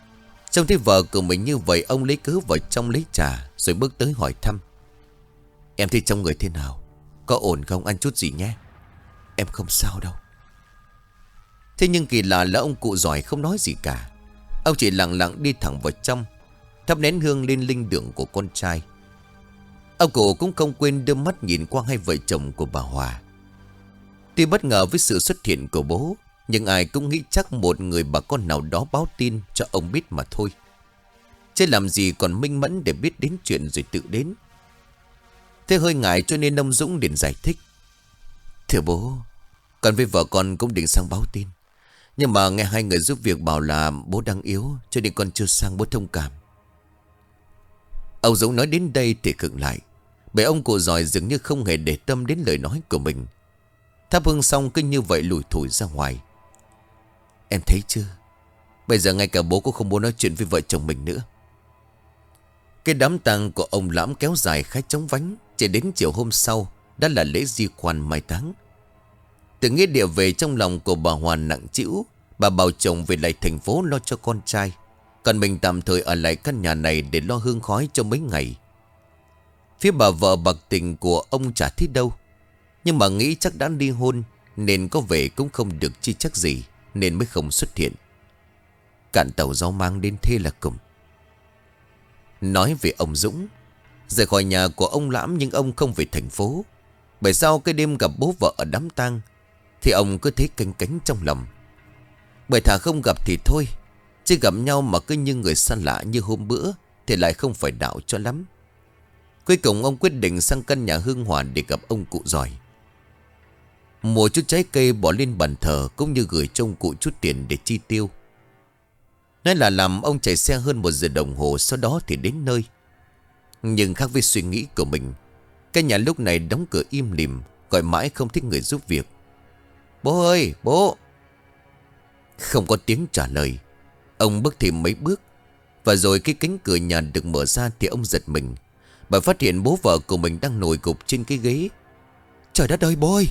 Speaker 1: Trông thấy vợ của mình như vậy, ông lấy cớ vào trong lấy trà rồi bước tới hỏi thăm. Em thấy trong người thế nào? Có ổn không? Ăn chút gì nhé.
Speaker 2: Em không sao đâu.
Speaker 1: Thế nhưng kỳ lạ là ông cụ giỏi không nói gì cả. Ông chỉ lặng lặng đi thẳng vào trong, thắp nén hương lên linh đường của con trai. Ông cụ cũng không quên đưa mắt nhìn qua hai vợ chồng của bà Hòa. Tuy bất ngờ với sự xuất hiện của bố, nhưng ai cũng nghĩ chắc một người bà con nào đó báo tin cho ông biết mà thôi. Chứ làm gì còn minh mẫn để biết đến chuyện rồi tự đến. Thế hơi ngại cho nên ông Dũng liền giải thích. Thưa bố, con với vợ con cũng định sang báo tin, nhưng mà nghe hai người giúp việc bảo là bố đang yếu, cho nên con chưa sang, bố thông cảm. Ông Dũng nói đến đây thì khựng lại, bởi ông cụ giỏi dường như không hề để tâm đến lời nói của mình. Thắp hương xong cứ như vậy lủi thủi ra ngoài. Em thấy chưa, bây giờ ngay cả bố cũng không muốn nói chuyện với vợ chồng mình nữa. Cái đám tang của ông Lãm kéo dài khá chóng vánh. Chỉ đến chiều hôm sau đã là lễ di quan mai táng. Từ nghĩa địa về, trong lòng của bà Hoàn nặng trĩu. Bà bảo chồng về lại thành phố lo cho con trai, còn mình tạm thời ở lại căn nhà này để lo hương khói cho mấy ngày. Phía bà vợ bạc tình của ông chả thích đâu, nhưng mà nghĩ chắc đã ly hôn nên có về cũng không được chi chắc gì, nên mới không xuất hiện. Cạn tàu gió mang đến thế là cùng. Nói về ông Dũng, rời khỏi nhà của ông Lãm nhưng ông không về thành phố. Bởi sau cái đêm gặp bố vợ ở đám tang thì ông cứ thấy canh cánh trong lòng. Bởi thà không gặp thì thôi, chứ gặp nhau mà cứ như người xa lạ như hôm bữa thì lại không phải đạo cho lắm. Cuối cùng ông quyết định sang căn nhà hương hòa để gặp ông cụ giỏi. Mua chút trái cây bỏ lên bàn thờ, cũng như gửi cho ông cụ chút tiền để chi tiêu. Nói là làm, ông chạy xe hơn một giờ đồng hồ, sau đó thì đến nơi. Nhưng khác với suy nghĩ của mình, căn nhà lúc này đóng cửa im lìm, gọi mãi không thích người giúp việc. Bố ơi, bố! Không có tiếng trả lời. Ông bước thêm mấy bước, và rồi cái cánh cửa nhà được mở ra thì ông giật mình, bởi phát hiện bố vợ của mình đang ngồi gục trên cái ghế. Trời đất ơi bố ơi!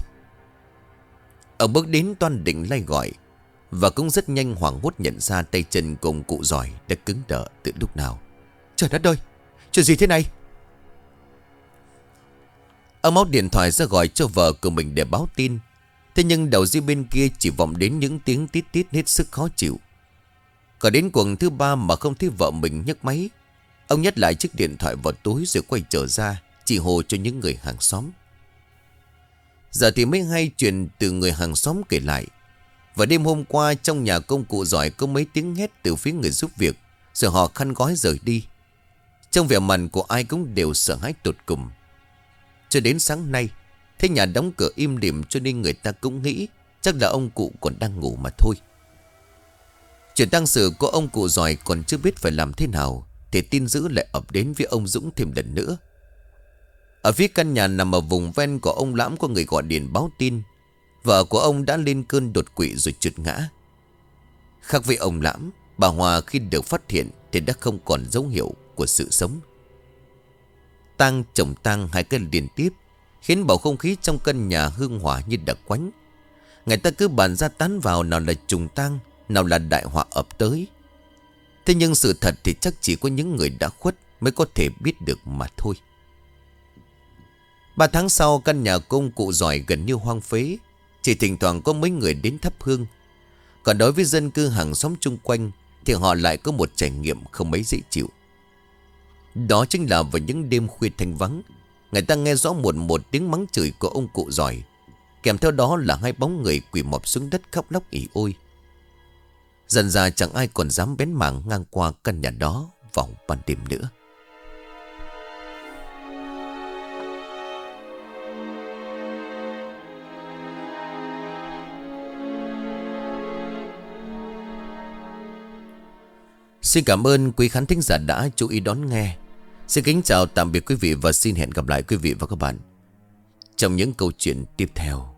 Speaker 1: Ông bước đến toan định lay gọi, và cũng rất nhanh hoảng hốt nhận ra tay chân của ông cụ giỏi đã cứng đờ từ lúc nào. Trời đất ơi! Chuyện gì thế này? Ông móc điện thoại ra gọi cho vợ của mình để báo tin. Thế nhưng đầu dây bên kia chỉ vọng đến những tiếng tít tít hết sức khó chịu. Có đến cuộc thứ ba mà không thấy vợ mình nhấc máy. Ông nhét lại chiếc điện thoại vào túi rồi quay trở ra, chỉ hồ cho những người hàng xóm. Giờ thì mới hay chuyện từ người hàng xóm kể lại. Và đêm hôm qua trong nhà công cụ giỏi có mấy tiếng hét từ phía người giúp việc, rồi họ khăn gói rời đi. Trong vẻ mặt của ai cũng đều sợ hãi tột cùng. Cho đến sáng nay, thấy nhà đóng cửa im lìm cho nên người ta cũng nghĩ chắc là ông cụ còn đang ngủ mà thôi. Chuyện tang sự của ông cụ giỏi còn chưa biết phải làm thế nào thì tin dữ lại ập đến với ông Dũng thêm lần nữa. Ở phía căn nhà nằm ở vùng ven của ông Lãm có người gọi điện báo tin vợ của ông đã lên cơn đột quỵ rồi trượt ngã. Khác với ông Lãm, bà Hòa khi được phát hiện thì đã không còn dấu hiệu của sự sống. Tang chồng tang hai cái liên tiếp khiến bầu không khí trong căn nhà hương hỏa như đặc quánh. Người ta cứ bàn ra tán vào, nào là trùng tang, nào là đại họa ập tới. Thế nhưng sự thật thì chắc chỉ có những người đã khuất mới có thể biết được mà thôi. Ba tháng sau, căn nhà của ông cụ giỏi gần như hoang phế, chỉ thỉnh thoảng có mấy người đến thắp hương. Còn đối với dân cư hàng xóm chung quanh thì họ lại có một trải nghiệm không mấy dễ chịu. Đó chính là vào những đêm khuya thanh vắng, người ta nghe rõ một một tiếng mắng chửi của ông cụ giỏi, kèm theo đó là hai bóng người quỳ mọp xuống đất khóc lóc ỉ ôi. Dần ra chẳng ai còn dám bén mảng ngang qua căn nhà đó vào ban đêm nữa. Xin cảm ơn quý khán thính giả đã chú ý đón nghe. Xin kính chào tạm biệt quý vị và xin hẹn gặp lại quý vị và các bạn trong những câu chuyện tiếp theo.